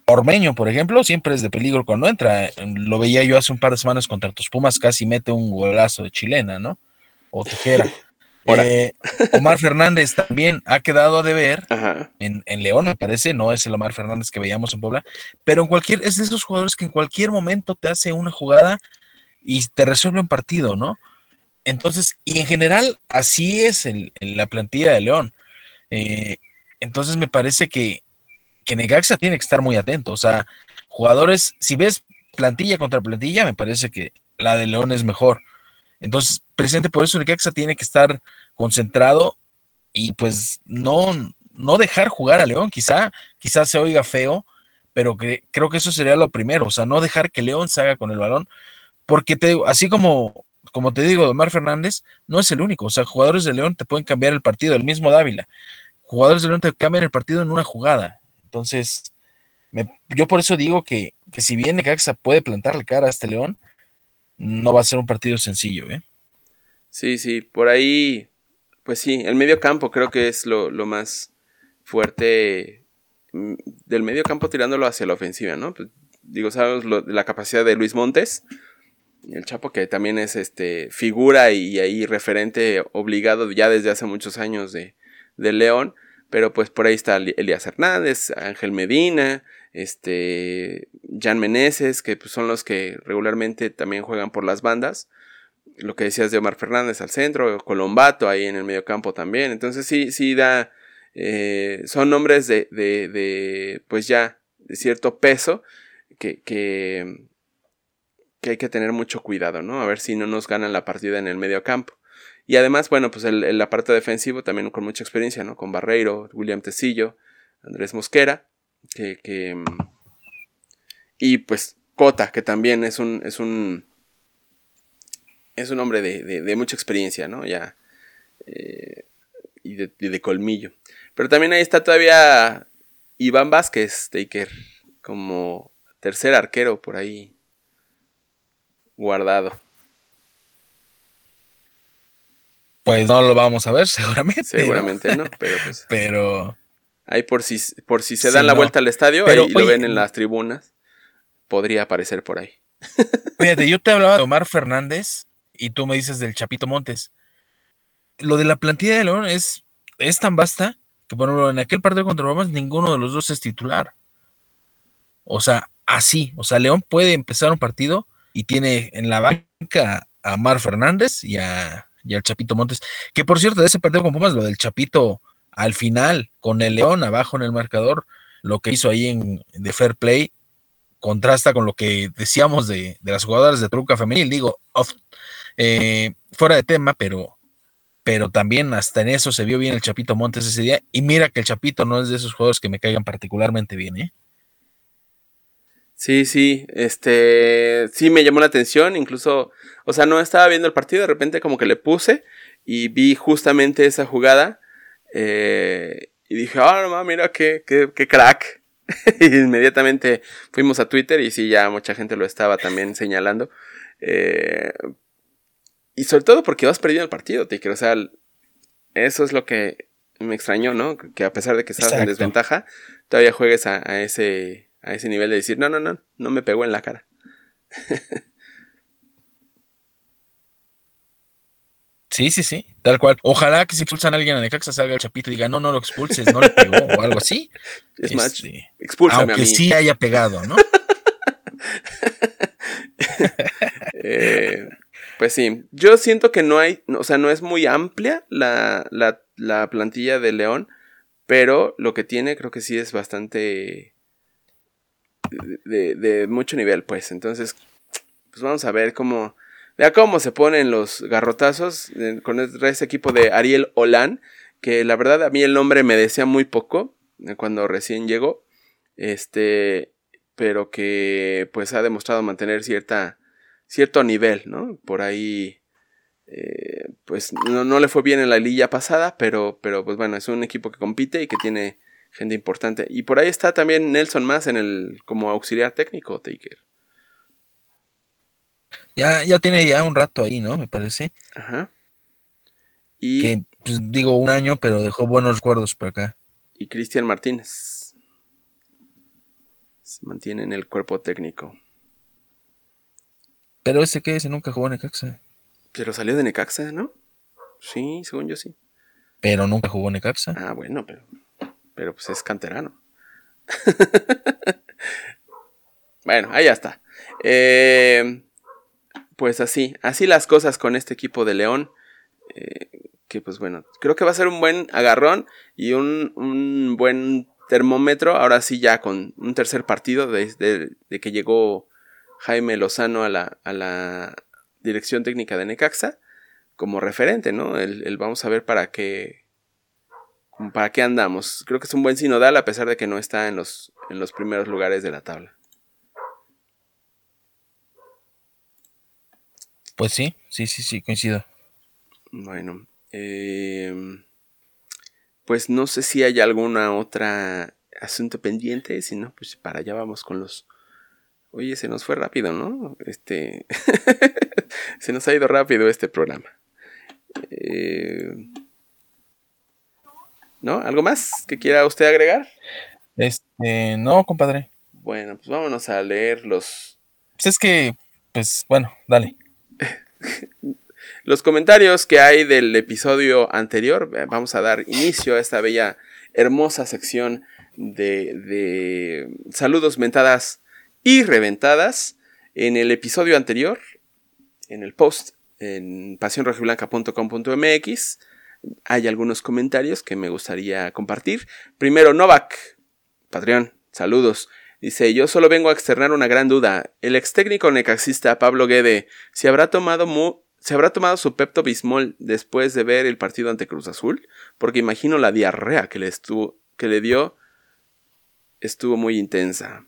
Ormeño, por ejemplo, siempre es de peligro cuando entra. Lo veía yo hace un par de semanas contra tus Pumas, casi mete un golazo de chilena, ¿no? O tijera. Ahora. Omar Fernández también ha quedado a deber Ajá. en León, me parece, no es el Omar Fernández que veíamos en Puebla, pero es de esos jugadores que en cualquier momento te hace una jugada y te resuelve un partido, ¿no? Entonces, y en general, así es en la plantilla de León. Entonces me parece que Necaxa tiene que estar muy atento. O sea, jugadores, si ves plantilla contra plantilla, me parece que la de León es mejor. Entonces, precisamente por eso Necaxa tiene que estar concentrado y pues no dejar jugar a León. Quizás se oiga feo, pero creo que eso sería lo primero. O sea, no dejar que León se haga con el balón, porque así como te digo, Omar Fernández no es el único. O sea, jugadores de León te pueden cambiar el partido, el mismo Dávila. Jugadores de León te cambian el partido en una jugada. Entonces, yo por eso digo que si bien Necaxa puede plantarle cara a este León, no va a ser un partido sencillo, ¿eh? Sí, por ahí, pues sí, el medio campo creo que es lo más fuerte del medio campo tirándolo hacia la ofensiva, ¿no? Pues, digo, sabemos la capacidad de Luis Montes, el Chapo que también es figura y ahí referente obligado ya desde hace muchos años de León, pero pues por ahí está Elías Hernández, Ángel Medina, Jan Meneses, que pues son los que regularmente también juegan por las bandas. Lo que decías de Omar Fernández al centro, Colombato ahí en el mediocampo también. Entonces sí da, son nombres de pues ya, de cierto peso que hay que tener mucho cuidado, ¿no? A ver si no nos ganan la partida en el mediocampo. Y además, bueno, pues el aparato defensivo también con mucha experiencia, ¿no? Con Barreiro, William Tecillo, Andrés Mosquera, y pues Cota, que también es un hombre de mucha experiencia, ¿no? Ya, y de colmillo. Pero también ahí está todavía Iván Vázquez, Taker, como tercer arquero por ahí guardado. Pues no lo vamos a ver seguramente. Seguramente ¿no? no, pero pues. Pero ahí por si se dan la vuelta al estadio, pero, ahí lo ven en las tribunas, podría aparecer por ahí. Fíjate, yo te hablaba de Omar Fernández y tú me dices del Chapito Montes. Lo de la plantilla de León es tan vasta que, por ejemplo, en aquel partido contra Romas ninguno de los dos es titular. O sea, así. O sea, León puede empezar un partido y tiene en la banca a Omar Fernández y al Chapito Montes. Que por cierto, de ese partido con Pumas, lo del Chapito al final, con el León abajo en el marcador, lo que hizo ahí de Fair Play, contrasta con lo que decíamos de las jugadoras de Toluca Femenil. Digo, fuera de tema, pero también hasta en eso se vio bien el Chapito Montes ese día. Y mira que el Chapito no es de esos juegos que me caigan particularmente bien, ¿eh? Sí, sí me llamó la atención, incluso, o sea, no estaba viendo el partido, de repente como que le puse y vi justamente esa jugada, y dije, no, mira qué crack. Y inmediatamente fuimos a Twitter y sí, ya mucha gente lo estaba también señalando, y sobre todo porque vas perdiendo el partido, Tiker, o sea, eso es lo que me extrañó, ¿no? Que a pesar de que estabas en desventaja, todavía juegues a ese nivel de decir, no me pegó en la cara. Sí, tal cual. Ojalá que si expulsan a alguien a Necaxa salga el Chapito y diga, no lo expulses, no le pegó o algo así. Es más, expúlsame aunque a mí. Sí haya pegado, ¿no? Pues sí, yo siento que no hay, o sea, no es muy amplia la plantilla de León, pero lo que tiene creo que sí es bastante de mucho nivel, pues. Entonces, pues vamos a ver cómo se ponen los garrotazos con ese equipo de Ariel Holán, que la verdad a mí el nombre me decía muy poco cuando recién llegó, pero que pues ha demostrado mantener cierto nivel, ¿no? Por ahí, pues no le fue bien en la liga pasada, pero pues bueno, es un equipo que compite y que tiene gente importante. Y por ahí está también Nelson Más como auxiliar técnico, Taker. Ya tiene ya un rato ahí, ¿no? Me parece. Ajá. Que, pues, digo, un año, pero dejó buenos recuerdos por acá. Y Cristian Martínez. Se mantiene en el cuerpo técnico. Pero ese nunca jugó en Necaxa. Pero salió de Necaxa, ¿no? Sí, según yo sí. Pero nunca jugó en Necaxa. Ah, bueno, pero pues es canterano. Bueno, ahí ya está. Pues así las cosas con este equipo de León. Que pues bueno, creo que va a ser un buen agarrón y un buen termómetro. Ahora sí ya con un tercer partido de que llegó Jaime Lozano a la dirección técnica de Necaxa como referente, ¿no? El vamos a ver para qué andamos. Creo que es un buen sinodal a pesar de que no está en los primeros lugares de la tabla. Pues sí, coincido. Bueno, pues no sé si hay alguna otra asunto pendiente, si no, pues para allá vamos con los... Oye, se nos fue rápido, ¿no? Se nos ha ido rápido este programa. ¿No? ¿Algo más que quiera usted agregar? No, compadre. Bueno, pues vámonos a leer los... Pues es que, pues, bueno, dale. Los comentarios que hay del episodio anterior. Vamos a dar inicio a esta bella, hermosa sección de saludos, mentadas y reventadas. En el episodio anterior, en el post en pasionrojiblanca.com.mx, hay algunos comentarios que me gustaría compartir. Primero, Novak, Patreon, saludos. Dice, yo solo vengo a externar una gran duda. El ex técnico necaxista Pablo Guede, ¿se habrá tomado su Pepto-Bismol después de ver el partido ante Cruz Azul? Porque imagino la diarrea que le dio estuvo muy intensa.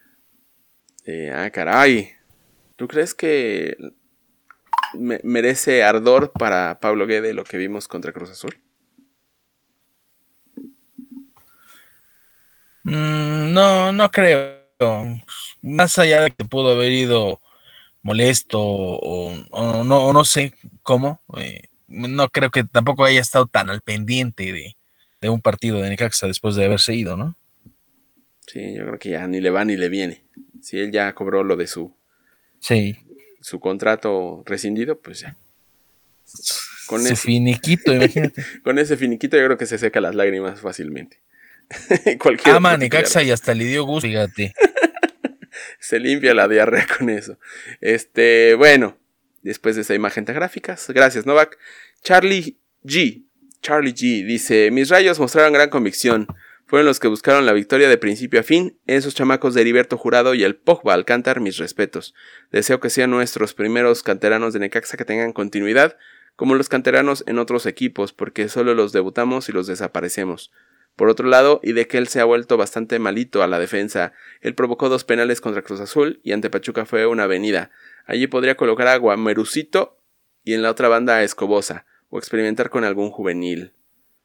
Caray. ¿Tú crees que merece ardor para Pablo Guede lo que vimos contra Cruz Azul? No creo. Más allá de que pudo haber ido molesto o no sé cómo, no creo que tampoco haya estado tan al pendiente de un partido de Necaxa después de haberse ido, ¿no? Sí, yo creo que ya ni le va ni le viene. Si él ya cobró lo de su contrato rescindido, pues ya. Con su finiquito, imagínate. Con ese finiquito yo creo que se seca las lágrimas fácilmente. Ama Necaxa y hasta le dio gusto, fíjate. Se limpia la diarrea con eso. Bueno, después de esa imagen de gráficas, gracias Novak. Charlie G dice, mis Rayos mostraron gran convicción. Fueron los que buscaron la victoria de principio a fin. Esos chamacos de Heriberto Jurado y el Pogba Alcántar, mis respetos. Deseo que sean nuestros primeros canteranos de Necaxa que tengan continuidad, como los canteranos en otros equipos, porque solo los debutamos y los desaparecemos. Por otro lado, Idequel se ha vuelto bastante malito a la defensa. Él provocó 2 penales contra Cruz Azul y ante Pachuca fue una avenida. Allí podría colocar a Guamerucito y en la otra banda a Escobosa, o experimentar con algún juvenil.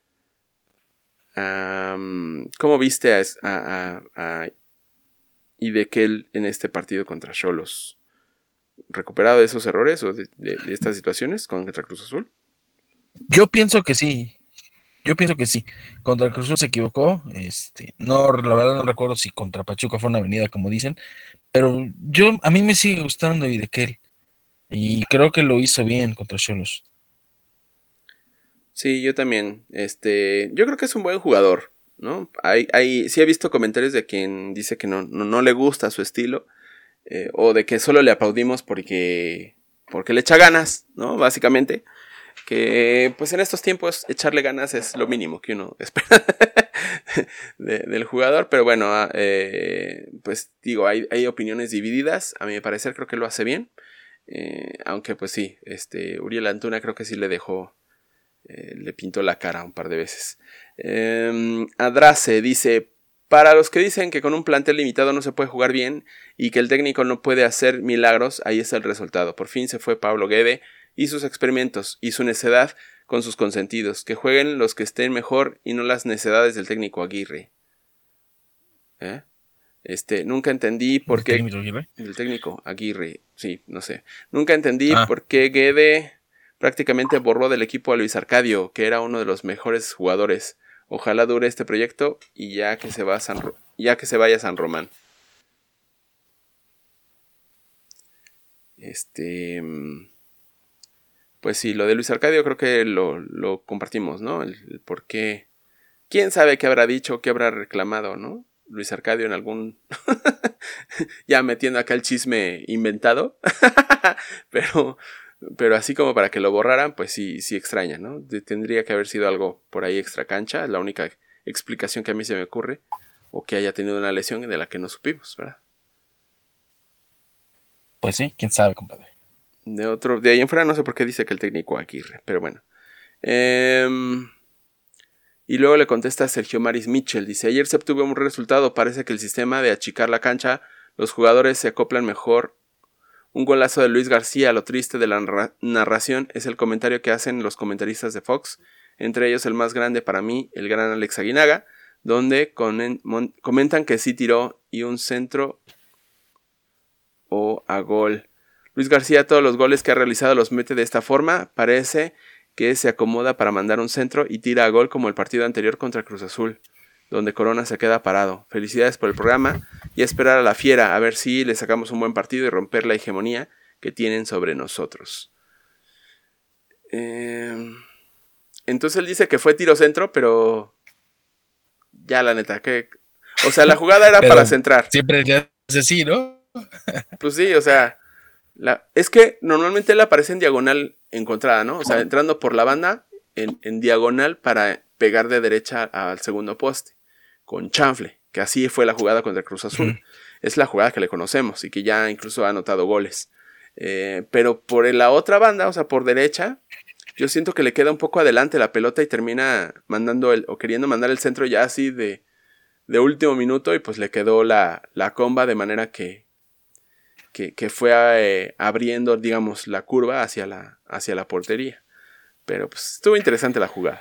¿Cómo viste a Idequel en este partido contra Xolos? ¿Recuperado de esos errores o de estas situaciones contra Cruz Azul? Yo pienso que sí. Contra Cruz Azul se equivocó. No, la verdad no recuerdo si contra Pachuca fue una avenida, como dicen. Pero a mí me sigue gustando Idequel. Y creo que lo hizo bien contra Xolos. Sí, yo también. Yo creo que es un buen jugador, ¿no? Sí he visto comentarios de quien dice que no le gusta su estilo. O de que solo le aplaudimos porque le echa ganas, ¿no? Básicamente. Que pues en estos tiempos echarle ganas es lo mínimo que uno espera del jugador. Pero bueno, pues digo, hay opiniones divididas. A mi parecer creo que lo hace bien. Aunque pues sí, Uriel Antuna creo que sí le dejó... le pintó la cara un par de veces. Adrace dice... Para los que dicen que con un plantel limitado no se puede jugar bien y que el técnico no puede hacer milagros, ahí está el resultado. Por fin se fue Pablo Guede y sus experimentos y su necedad con sus consentidos. Que jueguen los que estén mejor y no las necedades del técnico Aguirre. Nunca entendí por qué... ¿El técnico Aguirre? Sí, no sé. Nunca entendí por qué Guede prácticamente borró del equipo a Luis Arcadio, que era uno de los mejores jugadores. Ojalá dure este proyecto y ya que se vaya a San Román. Pues sí, lo de Luis Arcadio creo que lo compartimos, ¿no? El por qué. ¿Quién sabe qué habrá dicho, qué habrá reclamado, ¿no? Luis Arcadio en algún... ya metiendo acá el chisme inventado. pero así como para que lo borraran, pues sí extraña, ¿no? Tendría que haber sido algo por ahí extra cancha. Es la única explicación que a mí se me ocurre. O que haya tenido una lesión de la que no supimos, ¿verdad? Pues sí, quién sabe, compadre. De ahí en fuera no sé por qué dice que el técnico Aguirre, pero bueno. Y luego le contesta Sergio Maris Mitchell. Dice, ayer se obtuvo un resultado. Parece que el sistema de achicar la cancha, los jugadores se acoplan mejor. Un golazo de Luis García. Lo triste de la narración es el comentario que hacen los comentaristas de Fox. Entre ellos el más grande para mí, el gran Alex Aguinaga, donde comentan que sí tiró y un centro o a gol. Luis García todos los goles que ha realizado los mete de esta forma. Parece que se acomoda para mandar un centro y tira a gol como el partido anterior contra Cruz Azul, donde Corona se queda parado. Felicidades por el programa y esperar a la Fiera a ver si le sacamos un buen partido y romper la hegemonía que tienen sobre nosotros. Entonces él dice que fue tiro centro, pero ya la neta, que... O sea, la jugada era para centrar. Siempre le hace así, ¿no? Pues sí, o sea... Es que normalmente él aparece en diagonal encontrada, ¿no? O sea, entrando por la banda en diagonal para pegar de derecha al segundo poste. Con chanfle, que así fue la jugada contra el Cruz Azul. Es la jugada que le conocemos y que ya incluso ha anotado goles. Pero por la otra banda, o sea, por derecha, yo siento que le queda un poco adelante la pelota y termina mandando o queriendo mandar el centro ya así de último minuto y pues le quedó la comba de manera que fue abriendo, digamos, la curva hacia la portería. Pero pues estuvo interesante la jugada.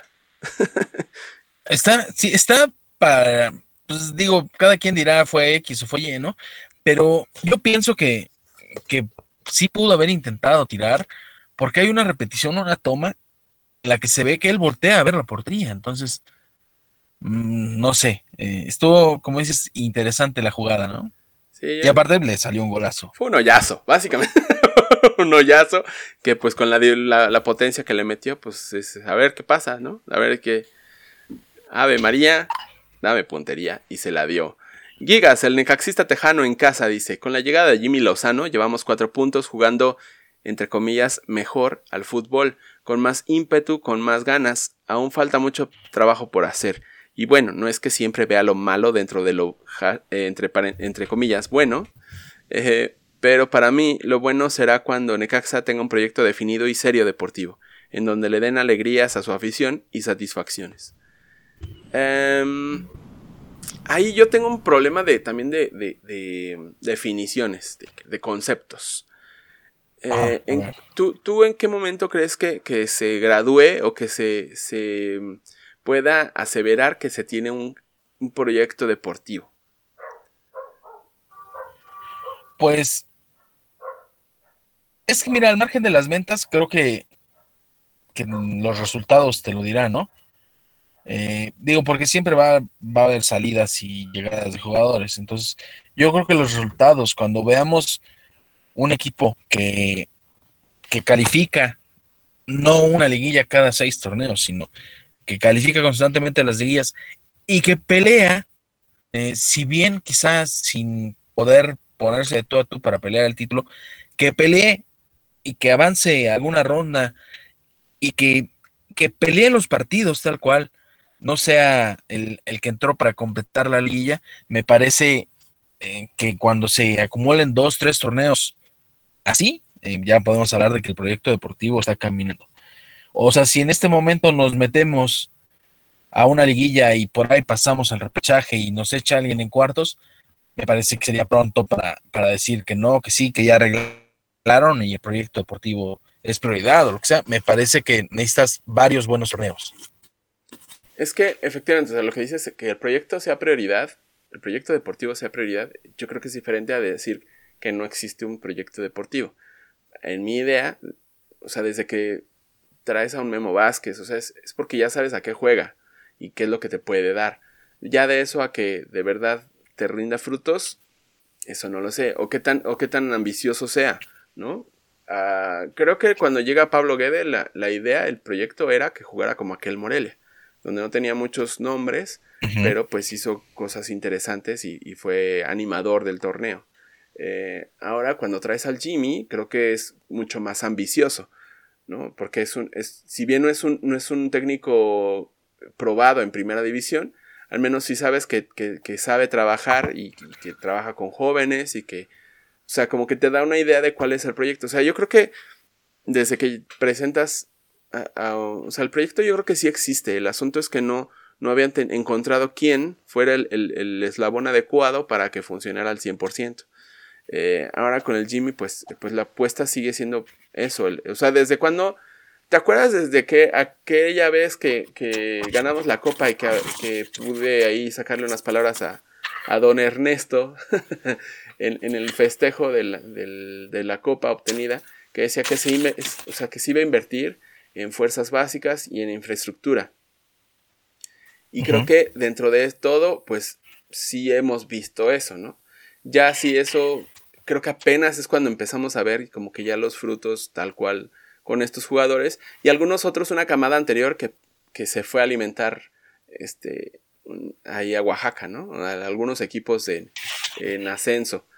Está para, pues digo, cada quien dirá fue X o fue Y, ¿no? Pero yo pienso que sí pudo haber intentado tirar, porque hay una repetición, una toma, en la que se ve que él voltea a ver la portería. Entonces, no sé, estuvo, como dices, interesante la jugada, ¿no? Sí, y aparte le salió un golazo. Fue un hoyazo, básicamente. Un hoyazo que pues con la potencia que le metió, pues es, a ver qué pasa, ¿no? A ver qué... Ave María, dame puntería, y se la dio. Gigas, el necaxista tejano en casa, dice, con la llegada de Jimmy Lozano llevamos 4 puntos jugando, entre comillas, mejor al fútbol, con más ímpetu, con más ganas, aún falta mucho trabajo por hacer. Y bueno, no es que siempre vea lo malo dentro de lo, entre comillas, bueno, pero para mí lo bueno será cuando Necaxa tenga un proyecto definido y serio deportivo, en donde le den alegrías a su afición y satisfacciones. Ahí yo tengo un problema también de definiciones, de conceptos. ¿Tú en qué momento crees que se gradúe o que se pueda aseverar que se tiene un proyecto deportivo? Pues es que mira, al margen de las ventas, creo que los resultados te lo dirán, ¿no? Digo, porque siempre va a haber salidas y llegadas de jugadores. Entonces, yo creo que los resultados, cuando veamos un equipo que califica no una liguilla cada 6 torneos, sino que califica constantemente las liguillas y que pelea, si bien quizás sin poder ponerse de tú a tú para pelear el título, que pelee y que avance alguna ronda y que pelee los partidos tal cual, no sea el que entró para completar la liguilla. Me parece que cuando se acumulen 2, 3 torneos así, ya podemos hablar de que el proyecto deportivo está caminando. O sea, si en este momento nos metemos a una liguilla y por ahí pasamos al repechaje y nos echa alguien en cuartos, me parece que sería pronto para decir que no, que sí, que ya arreglaron y el proyecto deportivo es prioridad o lo que sea. Me parece que necesitas varios buenos torneos. Es que efectivamente, o sea, lo que dices es que el proyecto sea prioridad, el proyecto deportivo sea prioridad, yo creo que es diferente a decir que no existe un proyecto deportivo. En mi idea, o sea, desde que traes a un Memo Vázquez, o sea, es porque ya sabes a qué juega y qué es lo que te puede dar. Ya de eso a que de verdad te rinda frutos, eso no lo sé. O qué tan ambicioso sea. ¿no? Creo que cuando llega Pablo Guede, la idea, el proyecto era que jugara como aquel Morelia, donde no tenía muchos nombres, pero pues hizo cosas interesantes y fue animador del torneo. Ahora cuando traes al Jimmy, creo que es mucho más ambicioso, ¿no? Porque si bien no es un técnico probado en primera división, al menos sí sabes que sabe trabajar y que trabaja con jóvenes y que, o sea, como que te da una idea de cuál es el proyecto. O sea, yo creo que desde que presentas, o sea, el proyecto yo creo que sí existe. El asunto es que no habían encontrado quién fuera el eslabón adecuado para que funcionara al 100%. Ahora con el Jimmy, pues la apuesta sigue siendo eso. O sea, ¿desde cuándo? ¿Te acuerdas desde que aquella vez que ganamos la copa y que pude ahí sacarle unas palabras a don Ernesto en el festejo de la copa obtenida, que decía que se iba a invertir en fuerzas básicas y en infraestructura? Y creo que dentro de todo, pues sí hemos visto eso, ¿no? Ya sí eso, creo que apenas es cuando empezamos a ver como que ya los frutos tal cual con estos jugadores y algunos otros, una camada anterior que se fue a alimentar ahí a Oaxaca, ¿no? A algunos equipos en ascenso.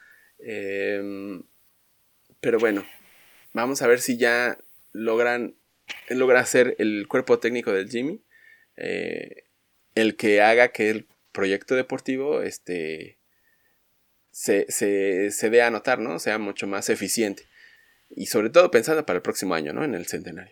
Pero bueno, vamos a ver si ya logra ser el cuerpo técnico del Jimmy el que haga que el proyecto deportivo se dé a notar, ¿no? Sea mucho más eficiente. Y sobre todo pensando para el próximo año, ¿no? En el centenario.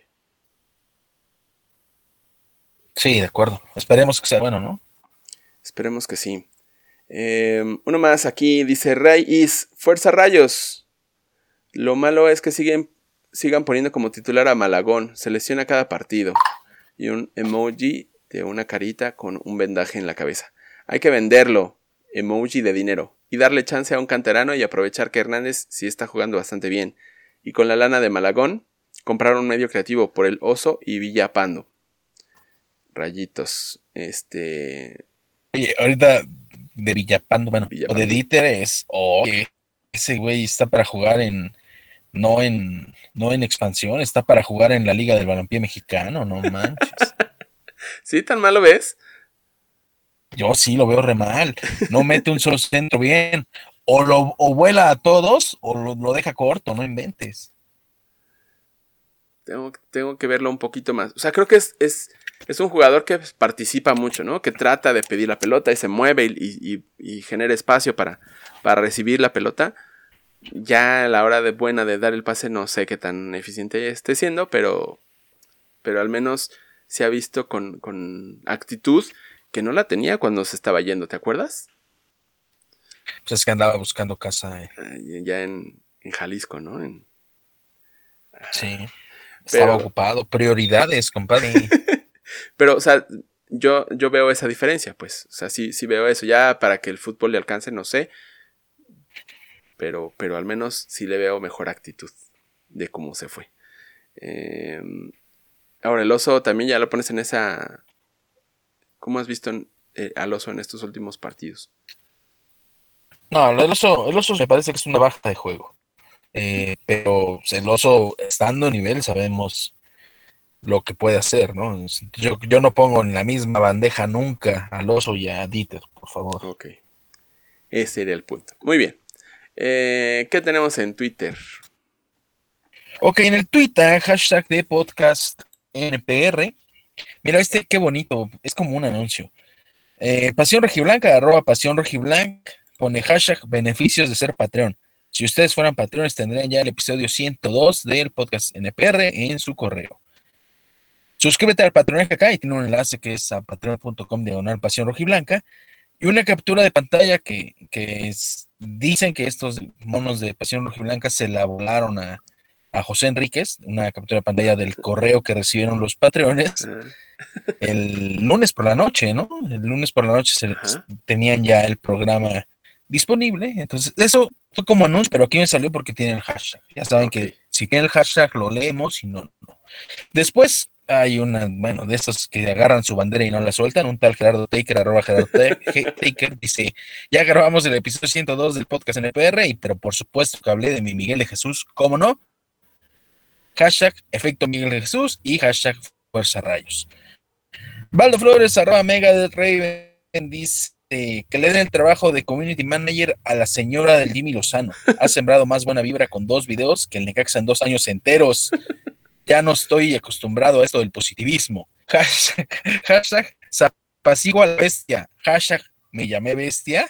Sí, de acuerdo. Esperemos que sea bueno, ¿no? Esperemos que sí. Uno más aquí dice Fuerza Rayos. Lo malo es que sigan poniendo como titular a Malagón. Se lesiona cada partido. Y un emoji de una carita con un vendaje en la cabeza. Hay que venderlo. Emoji de dinero. Y darle chance a un canterano y aprovechar que Hernández sí está jugando bastante bien. Y con la lana de Malagón, compraron un medio creativo por el Oso y Villapando. Rayitos. Oye, ahorita de Villapando, bueno, Villapando. O de Dieter ese güey está para jugar no en expansión, está para jugar en la Liga del Balompié Mexicano, no manches. ¿Sí? ¿Tan malo ves? Yo sí lo veo re mal. No mete un solo centro bien. O vuela a todos o lo deja corto, no inventes. Tengo que verlo un poquito más. O sea, creo que es un jugador que participa mucho, ¿no? Que trata de pedir la pelota y se mueve y genera espacio para recibir la pelota. Ya a la hora de dar el pase no sé qué tan eficiente esté siendo, pero al menos se ha visto con actitud que no la tenía cuando se estaba yendo, ¿te acuerdas? Pues es que andaba buscando casa. Ya en Jalisco, ¿no? Sí. Estaba ocupado. Prioridades, compadre. Pero, o sea, yo veo esa diferencia, pues. O sea, sí veo eso. Ya para que el fútbol le alcance, no sé. Pero al menos sí le veo mejor actitud de cómo se fue. Ahora, el Oso también ya lo pones en esa... ¿Cómo has visto al Oso en estos últimos partidos? No, el oso me parece que es una baja de juego. Pero el Oso, estando a nivel, sabemos lo que puede hacer, ¿no? Yo no pongo en la misma bandeja nunca al Oso y a Dieter, por favor. Ok. Ese era el punto. Muy bien. ¿Qué tenemos en Twitter? Ok, en el Twitter, hashtag de podcast NPR. Mira, qué bonito, es como un anuncio. Pasión Rojiblanca, @Pasión Rojiblanca, pone hashtag beneficios de ser Patreon. Si ustedes fueran Patreones, tendrían ya el episodio 102 del podcast NPR en su correo. Suscríbete al Patreon acá y tiene un enlace que es a patreon.com/Pasión Rojiblanca y una captura de pantalla que dicen que estos monos de Pasión Rojiblanca se la volaron a José Enríquez, una captura de pantalla del correo que recibieron los Patreones el lunes por la noche, ¿no? El lunes por la noche tenían ya el programa disponible, entonces eso fue como anuncio, pero aquí me salió porque tiene el hashtag. Ya saben que si tiene el hashtag lo leemos y no. Después hay bueno, de esos que agarran su bandera y no la sueltan, un tal Gerardo Taker, @ Gerardo Taker, dice, ya grabamos el episodio 102 del podcast NPR, pero por supuesto que hablé de mi Miguel de Jesús, ¿cómo no? Hashtag efecto Miguel de Jesús y hashtag Fuerza Rayos. Valdo Flores, @ Mega del Raven, dice que le den el trabajo de community manager a la señora del Jimmy Lozano. Ha sembrado más buena vibra con 2 videos que el Necaxa en 2 años enteros. Ya no estoy acostumbrado a esto del positivismo. Hashtag Zapacigua la bestia. Hashtag me llamé bestia.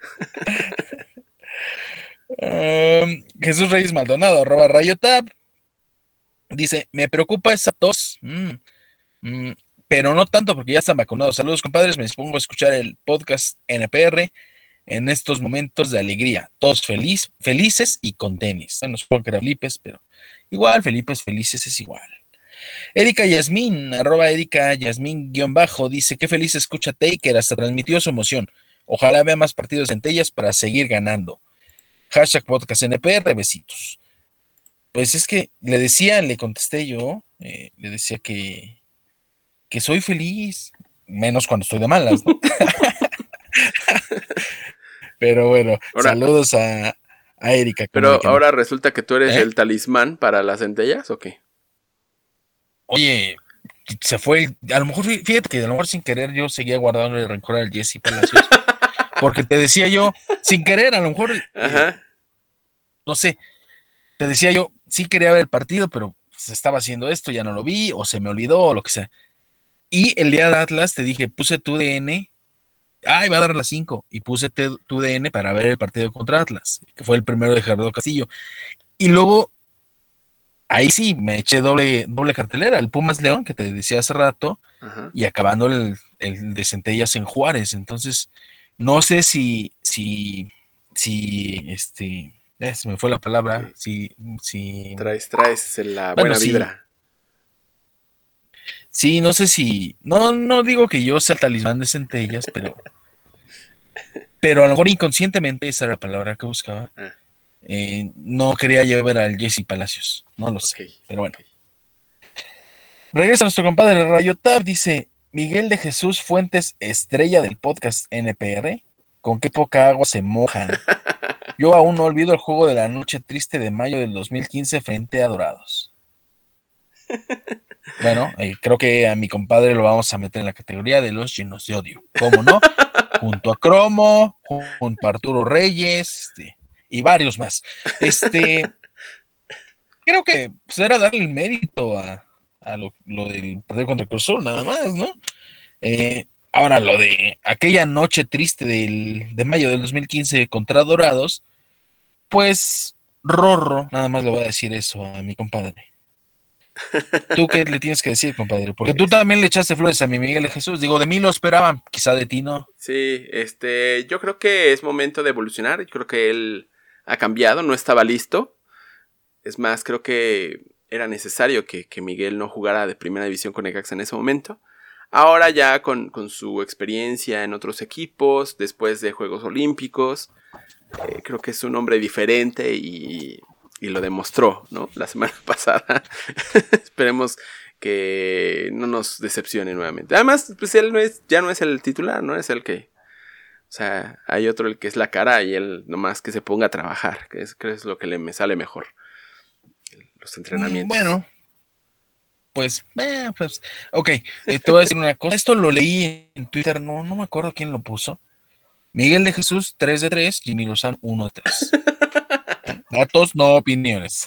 Jesús Reyes Maldonado, @ Rayotab. Dice, me preocupa esa tos. Pero no tanto porque ya están vacunados. Saludos, compadres. Me dispongo a escuchar el podcast NPR en estos momentos de alegría. Todos felices y con tenis. No supongo que era Felipes, pero igual, felices es igual. Erika Yasmín, @ Erika Yasmín _ dice, qué feliz escucha Taker, hasta transmitió su emoción. Ojalá vea más partidos centellas para seguir ganando. Hashtag podcast NPR, besitos. Pues es que le contesté yo, le decía que soy feliz, menos cuando estoy de malas, ¿no? Pero bueno, ahora, saludos a Erika. Pero ahora no. Resulta que tú eres el talismán para las centellas, ¿o qué? Oye, se fue, a lo mejor, fíjate que a lo mejor sin querer yo seguía guardando el rencor al Jesse Palacios, porque te decía yo, sin querer, a lo mejor, no sé, te decía yo, sí quería ver el partido, pero se estaba haciendo esto, ya no lo vi, o se me olvidó, o lo que sea. Y el día de Atlas te dije, puse tu DN, iba a dar las 5, y puse tu DN para ver el partido contra Atlas, que fue el primero de Gerardo Castillo. Y luego, ahí sí, me eché doble cartelera, el Pumas León, que te decía hace rato, y acabando el de Centellas en Juárez. Entonces, no sé si se me fue la palabra, si traes la buena vibra. Sí, no sé si, no digo que yo sea el talismán de Centellas, pero a lo mejor inconscientemente esa era la palabra que buscaba. No quería yo ver al Jesse Palacios, no lo sé, pero bueno. Regresa nuestro compadre Rayotab, dice, Miguel de Jesús Fuentes, estrella del podcast NPR, con qué poca agua se mojan. Yo aún no olvido el juego de la noche triste de mayo del 2015 frente a Dorados. Bueno, creo que a mi compadre lo vamos a meter en la categoría de los llenos de odio. ¿Cómo no? Junto a Cromo, junto a Arturo Reyes, y varios más. Creo que pues, era darle el mérito a lo del partido contra Cruz Azul, nada más, ¿no? Ahora, lo de aquella noche triste de mayo del 2015 contra Dorados, pues, Rorro, nada más le voy a decir eso a mi compadre. ¿Tú qué le tienes que decir, compadre? Porque tú también le echaste flores a mi Miguel de Jesús. Digo, de mí lo esperaban, quizá de ti no. Sí, yo creo que es momento de evolucionar. Yo creo que él ha cambiado, no estaba listo. Es más, creo que era necesario que Miguel no jugara de primera división con Necaxa en ese momento. Ahora ya con su experiencia en otros equipos, después de Juegos Olímpicos, creo que es un hombre diferente y lo demostró, ¿no? La semana pasada. Esperemos que no nos decepcione nuevamente. Además, pues él ya no es el titular, ¿no? Es el que... O sea, hay otro el que es la cara y él nomás que se ponga a trabajar, que es lo que me sale mejor. Los entrenamientos. Bueno, pues, ok, te voy a decir una cosa. Esto lo leí en Twitter, no me acuerdo quién lo puso. Miguel de Jesús, 3 de 3, Jimmy Lozano, 1 de 3. Datos, no opiniones.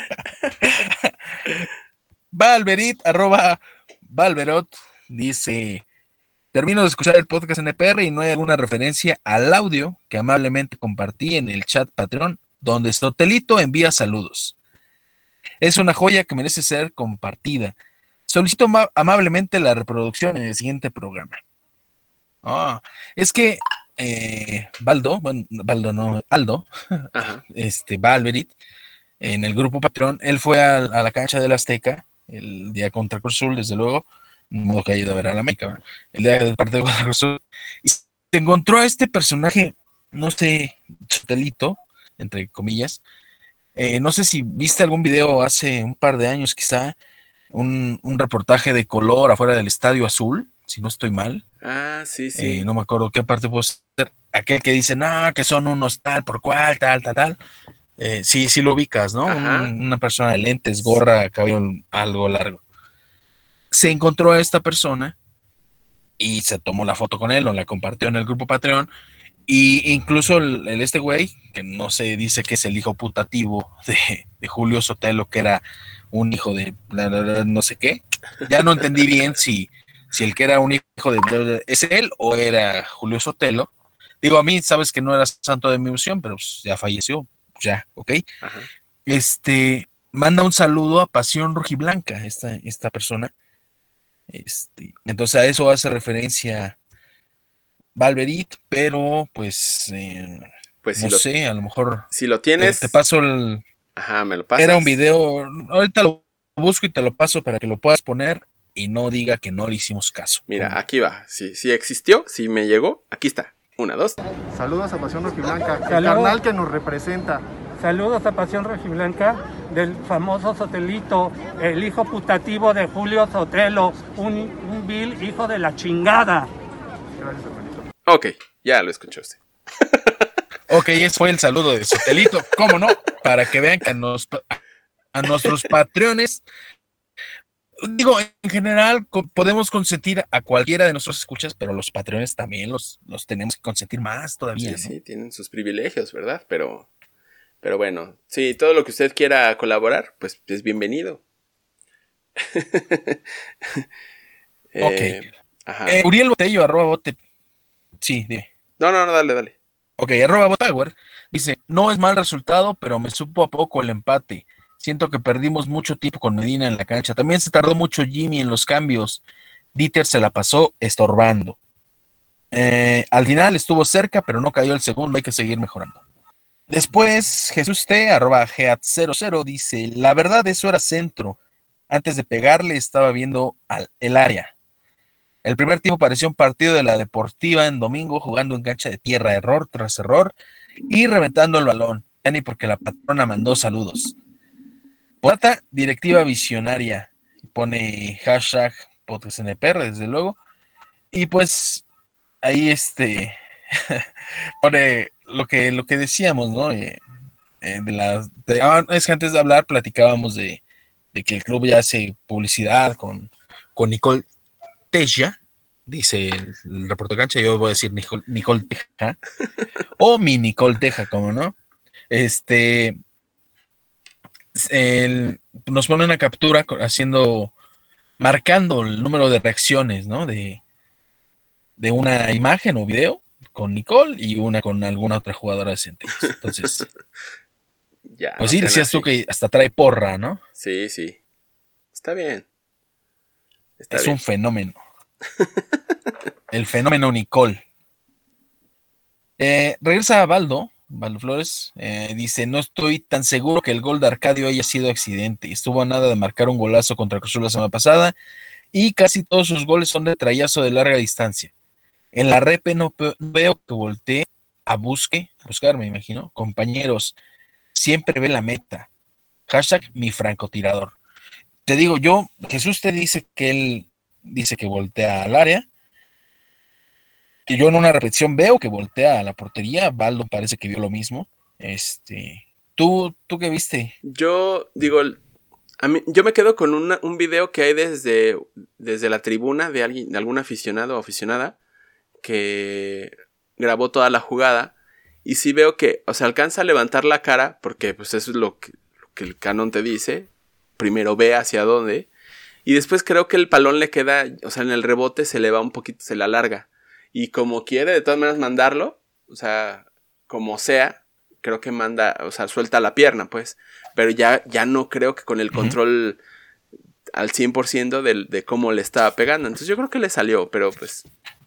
Valverit, @ Valverot, dice, termino de escuchar el podcast NPR y no hay alguna referencia al audio que amablemente compartí en el chat Patreon, donde Sotelito envía saludos. Es una joya que merece ser compartida. Solicito amablemente la reproducción en el siguiente programa. Es que Aldo, Valverit, en el grupo Patreon, él fue a la cancha del Azteca el día contra Cruz Azul, desde luego, de modo que ha ido a ver a la Meca, el día del partido contra Cruz Azul, y se encontró a este personaje, no sé, Chotelito, entre comillas. No sé si viste algún video hace un par de años quizá, un reportaje de color afuera del Estadio Azul, si no estoy mal. Ah, sí, sí. No me acuerdo qué parte puede ser. Aquel que dice, no, que son unos tal por cual, tal. Sí, sí lo ubicas, ¿no? Ajá. Una persona de lentes, gorra, cabello algo largo. Se encontró a esta persona y se tomó la foto con él o la compartió en el grupo Patreon. Y incluso este güey, que no se dice que es el hijo putativo de Julio Sotelo, que era un hijo de no sé qué. Ya no entendí bien si el que era un hijo de es él o era Julio Sotelo. Digo, a mí, sabes que no era santo de mi ilusión, pero pues ya falleció. Ya, ok. Ajá. Manda un saludo a Pasión Rojiblanca, esta persona. Entonces a eso hace referencia Valverit, pero pues Pues no sé, a lo mejor si lo te tienes, paso el... ajá, me lo Era un pasas. video, ahorita lo busco y te lo paso para que lo puedas poner y no diga que no le hicimos caso. Mira, aquí va. Si existió, si me llegó, aquí está. 1, 2. Saludos a Pasión Rojiblanca, el Saludos. carnal que nos representa. Saludos a Pasión Rojiblanca del famoso Sotelito, el hijo putativo de Julio Sotelo, un vil hijo de la chingada. Gracias, hermanito. Ok, ya lo escuchó usted. Ok, ese fue el saludo de Sotelito, ¿cómo no? Para que vean que a nuestros patreones, digo, en general podemos consentir a cualquiera de nuestros escuchas, pero los patreones también los tenemos que consentir más todavía, Sí, ¿no? sí, tienen sus privilegios, ¿verdad? Pero bueno, sí, todo lo que usted quiera colaborar, pues es bienvenido. Ok. Ajá. Uriel Botello, @bote. Sí, dime. No, dale. Ok, @Botower dice, no es mal resultado, pero me supo a poco el empate. Siento que perdimos mucho tiempo con Medina en la cancha. También se tardó mucho Jimmy en los cambios. Dieter se la pasó estorbando. Al final estuvo cerca, pero no cayó el segundo. Hay que seguir mejorando. Después, Jesús T, @Geat00 dice, la verdad eso era centro. Antes de pegarle estaba viendo el área. El primer tiempo pareció un partido de la Deportiva en domingo, jugando en cancha de tierra, error tras error, y reventando el balón. Ya ni porque la patrona mandó saludos. Plata, directiva visionaria. Pone hashtag PodcastNPR, desde luego. Y pues ahí pone lo que decíamos, ¿no? Es que antes de hablar platicábamos de que el club ya hace publicidad con Nicole Teja, dice el reporte de cancha, yo voy a decir Nicole Teja, o mi Nicole Teja, como no. Nos pone una captura marcando el número de reacciones, ¿no? De una imagen o video con Nicole y una con alguna otra jugadora de Centellas. Entonces, Ya, pues no sí, sean decías así. tú que hasta trae porra, ¿no? Sí. Está bien. Está Es bien. un fenómeno. El fenómeno Nicole. Regresa a Baldo Flores, dice, no estoy tan seguro que el gol de Arcadio haya sido accidente. Estuvo a nada de marcar un golazo contra Cruz Azul la semana pasada y casi todos sus goles son de trayazo de larga distancia. En la repe no veo que voltee a buscar, me imagino. Compañeros, siempre ve la meta. Hashtag mi francotirador. Te digo, Jesús te dice que él dice que voltea al área. Que yo en una repetición veo que voltea a la portería. Baldo parece que vio lo mismo. ¿Tú qué viste? Yo digo, yo me quedo con un video que hay desde la tribuna de algún aficionado o aficionada que grabó toda la jugada. Y sí veo que, o sea, alcanza a levantar la cara, porque pues eso es lo que el canon te dice. Primero ve hacia dónde. Y después creo que el balón le queda, o sea, en el rebote se le va un poquito, se le alarga. Y como quiere de todas maneras mandarlo, o sea, como sea, creo que manda, o sea, suelta la pierna, pues. Pero ya no creo que con el control al 100% de cómo le estaba pegando. Entonces yo creo que le salió, pero pues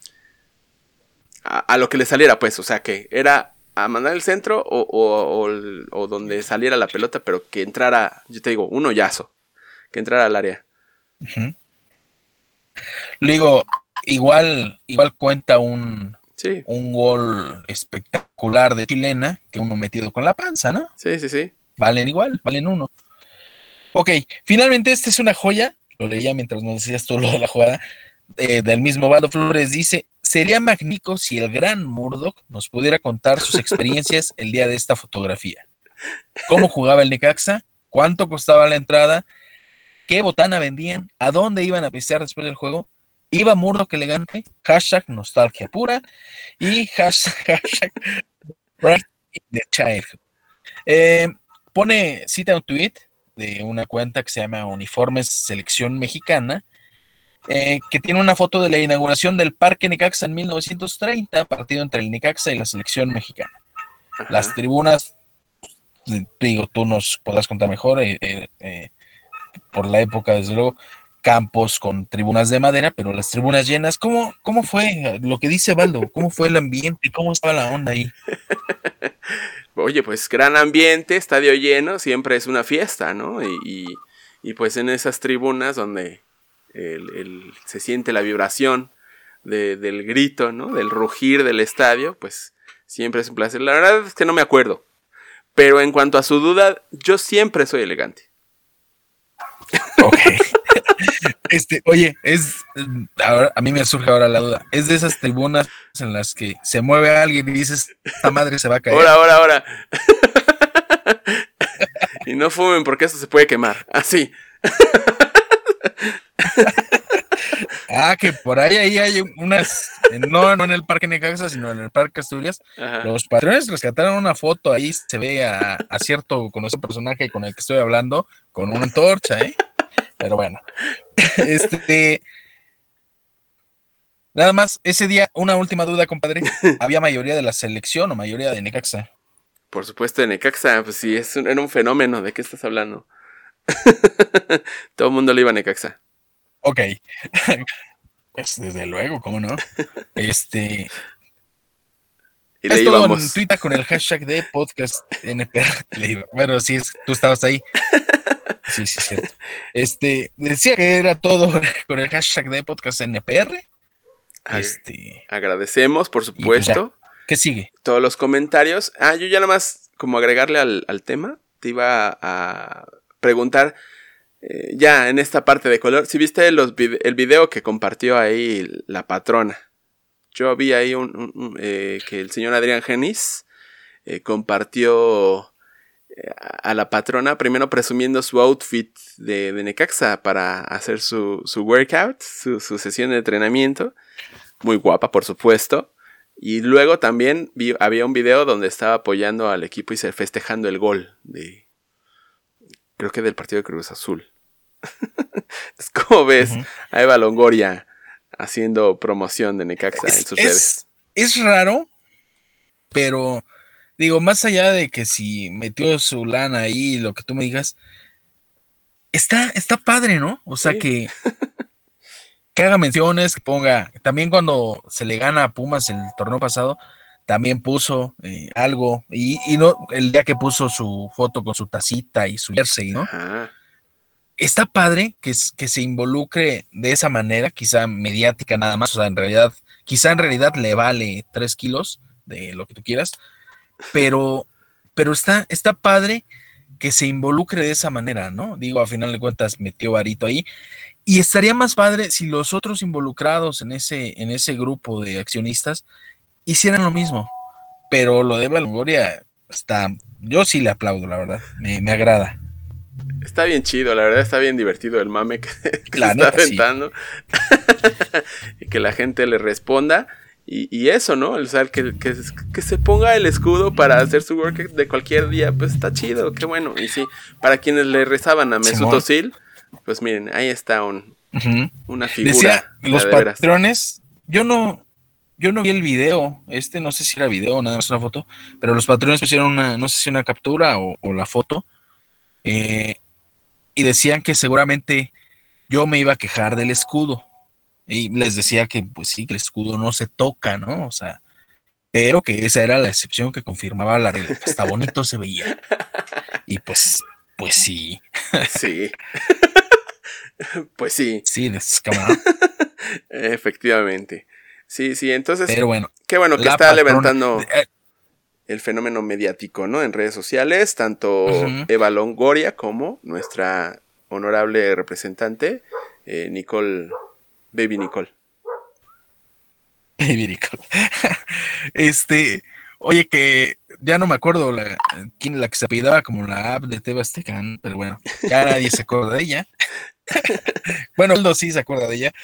a lo que le saliera, pues. O sea, que era a mandar el centro o donde saliera la pelota, pero que entrara, yo te digo, un hoyazo. Que entrara al área. Uh-huh. Le digo, igual cuenta un gol espectacular de chilena que uno metido con la panza, ¿no? Sí. Valen uno. Ok, finalmente esta es una joya lo leía mientras nos decías tú lo de la jugada, del mismo Valdo Flores, dice: sería magnífico si el gran Murdoch nos pudiera contar sus experiencias el día de esta fotografía. ¿Cómo jugaba el Necaxa? ¿Cuánto costaba la entrada? ¿Qué botana vendían? ¿A dónde iban a pistear después del juego? ¿Iba Murdoch elegante? Hashtag nostalgia pura y hashtag Pride in the Childhood. Cita un tweet de una cuenta que se llama Uniformes Selección Mexicana, que tiene una foto de la inauguración del Parque Necaxa en 1930, partido entre el Necaxa y la selección mexicana. Ajá. Las tribunas, digo, tú nos podrás contar mejor, por la época, desde luego, campos con tribunas de madera, pero las tribunas llenas. ¿Cómo fue lo que dice Valdo? ¿Cómo fue el ambiente? ¿Cómo estaba la onda ahí? Oye, pues gran ambiente, estadio lleno, siempre es una fiesta, ¿no? Y pues en esas tribunas donde se siente la vibración del grito, ¿no? Del rugir del estadio, pues siempre es un placer. La verdad es que no me acuerdo, pero en cuanto a su duda, yo siempre soy elegante. Ok. Oye, ahora, a mí me surge ahora la duda. ¿Es de esas tribunas en las que se mueve alguien y dices, esta madre se va a caer? Ahora. Y no fumen porque esto se puede quemar. Así. Que por ahí hay unas, no en el Parque Necaxa, sino en el Parque Asturias. Ajá. Los patrones rescataron una foto, ahí se ve a cierto conocido personaje con el que estoy hablando, con una antorcha, Pero bueno, nada más, ese día, una última duda, compadre. ¿Había mayoría de la selección o mayoría de Necaxa? Por supuesto, de Necaxa, pues sí, era un fenómeno. ¿De qué estás hablando? Todo el mundo le iba a Necaxa. Ok. Pues desde luego, ¿cómo no? Y le Es todo en íbamos. Twitter con el hashtag de podcast NPR. Bueno, sí, tú estabas ahí. Sí, cierto. Decía que era todo con el hashtag de podcast NPR. Agradecemos, por Pues supuesto. ¿qué sigue? Todos los comentarios. Yo ya nada más, como agregarle al tema, te iba a preguntar, ya en esta parte de color, si viste el video que compartió ahí la patrona. Yo vi ahí que el señor Adrián Genis compartió a la patrona, primero presumiendo su outfit de Necaxa para hacer su workout, su sesión de entrenamiento. Muy guapa, por supuesto. Y luego también había un video donde estaba apoyando al equipo y festejando el gol creo que del partido de Cruz Azul. Es como ves a Eva Longoria haciendo promoción de Necaxa en sus redes. Es raro, pero digo, más allá de que si metió su lana ahí, lo que tú me digas, está padre, ¿no? O sea, Sí. que haga menciones, que ponga, también cuando se le gana a Pumas el torneo pasado, también puso algo, y no el día que puso su foto con su tacita y su jersey, ¿no? Ajá. Está padre que se involucre de esa manera, quizá mediática nada más, o sea, quizá en realidad le vale 3 kilos de lo que tú quieras, pero está padre que se involucre de esa manera, ¿no? Digo, a final de cuentas metió varito ahí, y estaría más padre si los otros involucrados en ese grupo de accionistas hicieran lo mismo, pero lo de Longoria yo sí le aplaudo, la verdad, me agrada. Está bien chido, la verdad está bien divertido el mame que se está aventando. Sí. Y que la gente le responda. Y eso, ¿no? O sea, que se ponga el escudo para hacer su workout de cualquier día, pues está chido, qué bueno. Y sí, para quienes le rezaban a Mesut Özil, pues miren, ahí está una figura. Decía, los patrones, yo no vi el video, no sé si era video o nada más una foto, pero los patrones pusieron no sé si una captura o la foto, y decían que seguramente yo me iba a quejar del escudo. Y les decía que, pues sí, que el escudo no se toca, ¿no? O sea, pero que esa era la excepción que confirmaba la regla. Hasta bonito se veía. Y pues sí. Sí. Pues sí. Sí, descamado. Efectivamente. Sí, entonces. Pero bueno. Qué bueno que está levantando el fenómeno mediático, ¿no? En redes sociales, tanto Eva Longoria como nuestra honorable representante Nicole, Baby Nicole. Baby Nicole. Oye, que ya no me acuerdo quién la que se apellidaba como la app de TV Azteca, ¿no? Pero bueno, ya nadie se acuerda de ella. Bueno, Aldo sí se acuerda de ella.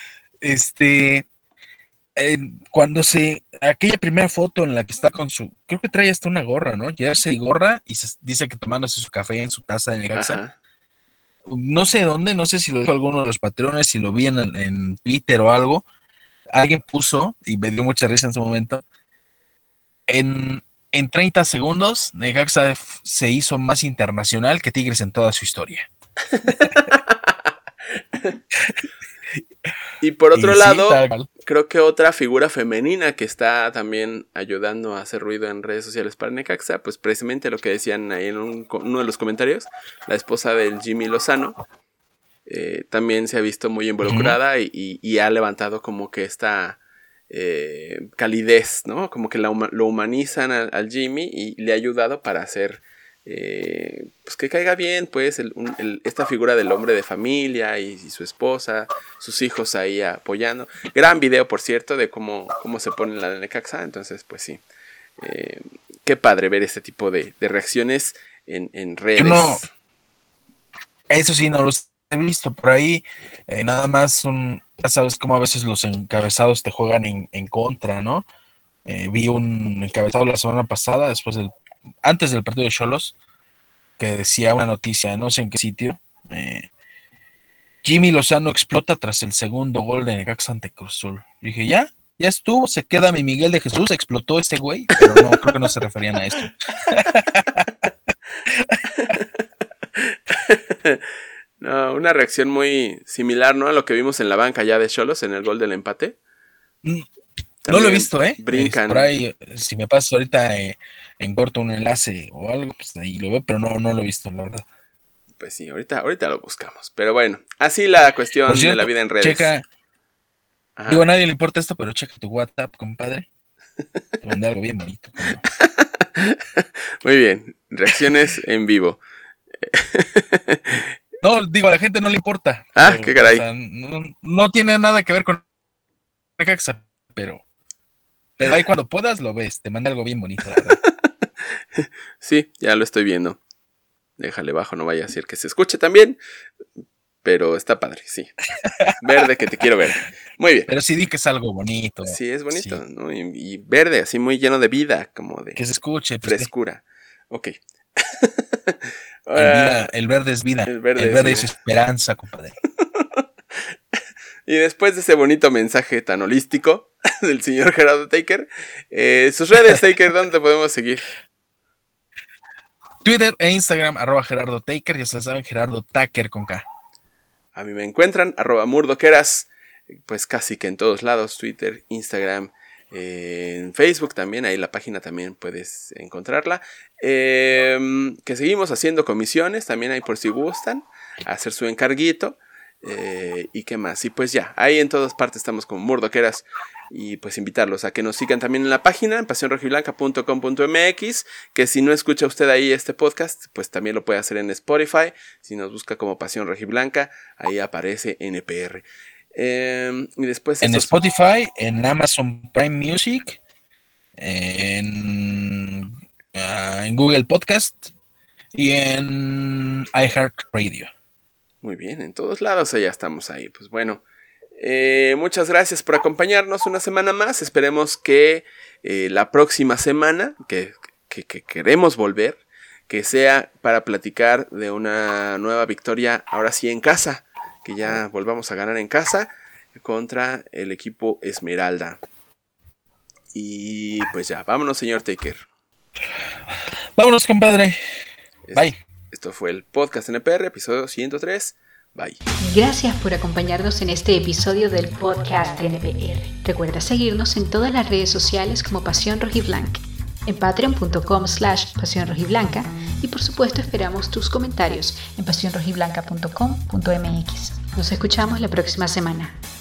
Cuando aquella primera foto en la que está con creo que trae hasta una gorra, ¿no? Jersey y gorra, y dice que tomándose su café en su taza de Necaxa. Ajá. No sé dónde, no sé si lo dijo alguno de los patrones, si lo vi en Twitter o algo. Alguien puso, y me dio mucha risa en su momento, en 30 segundos, Necaxa se hizo más internacional que Tigres en toda su historia. Y por otro lado, sí, creo que otra figura femenina que está también ayudando a hacer ruido en redes sociales para Necaxa, pues precisamente lo que decían ahí en uno de los comentarios, la esposa del Jimmy Lozano, también se ha visto muy involucrada y ha levantado como que esta calidez, ¿no? Como que lo humanizan al Jimmy y le ha ayudado para hacer pues que caiga bien, pues esta figura del hombre de familia y su esposa, sus hijos ahí apoyando. Gran video, por cierto, de cómo se pone la de Necaxa. Entonces, pues sí, qué padre ver este tipo de reacciones en redes. No, eso sí, no los he visto por ahí. Nada más ya sabes cómo a veces los encabezados te juegan en contra, ¿no? Vi un encabezado la semana pasada, antes del partido de Xolos, que decía una noticia, no sé en qué sitio, Jimmy Lozano explota tras el segundo gol de Necaxa ante Cruz Azul. Dije, ya estuvo, se queda mi Miguel de Jesús, explotó este güey, pero no, creo que no se referían a esto. No, una reacción muy similar, ¿no? A lo que vimos en la banca ya de Xolos en el gol del empate. No lo he visto, Brincan. Por ahí, si me paso ahorita en corto un enlace o algo, pues ahí lo veo, pero no lo he visto, la verdad. Pues sí, ahorita lo buscamos. Pero bueno, así la cuestión Por cierto, de la vida en redes. Checa, digo, a nadie le importa esto, pero checa tu WhatsApp, compadre. Te mandé algo bien bonito. Muy bien, reacciones en vivo. No, digo, a la gente no le importa. Pero, qué caray. O sea, no tiene nada que ver con Necaxa, pero ahí cuando puedas lo ves, te manda algo bien bonito, la verdad. Sí, ya lo estoy viendo. Déjale bajo, no vaya a ser que se escuche también. Pero está padre, sí. Verde que te quiero ver. Muy bien. Pero sí di que es algo bonito. Sí, es bonito, sí. ¿no? Y verde, así muy lleno de vida, como de que se escuche. Pues, frescura. Ok. El verde es vida. El verde es esperanza, compadre. Y después de ese bonito mensaje tan holístico del señor Gerardo Taker, sus redes, Taker, ¿dónde te podemos seguir? Twitter e Instagram, @Gerardo Taker, ya se saben, Gerardo Taker con K. A mí me encuentran, @Murdoqueras, pues casi que en todos lados, Twitter, Instagram, en Facebook también, ahí la página también puedes encontrarla. Que seguimos haciendo comisiones, también ahí por si gustan, hacer su encarguito. Y qué más, y pues ya, ahí en todas partes estamos como Murdoqueras. Y pues invitarlos a que nos sigan también en la página, en pasionrojiblanca.com.mx, que si no escucha usted ahí este podcast, pues también lo puede hacer en Spotify. Si nos busca como Pasión Rojiblanca, ahí aparece NPR. Y después en Spotify, en Amazon Prime Music, en Google Podcast y en iHeartRadio. Muy bien, en todos lados ya estamos ahí. Pues bueno, muchas gracias por acompañarnos una semana más. Esperemos que la próxima semana, que queremos volver, que sea para platicar de una nueva victoria, ahora sí en casa, que ya volvamos a ganar en casa contra el equipo Esmeralda. Y pues ya, vámonos, señor Taker. Vámonos, compadre. Bye. Esto fue el podcast NPR, episodio 103. Bye. Gracias por acompañarnos en este episodio del podcast de NPR. Recuerda seguirnos en todas las redes sociales como Pasión Rojiblanca, en patreon.com/Pasión Rojiblanca y por supuesto esperamos tus comentarios en pasionrojiblanca.com.mx. Nos escuchamos la próxima semana.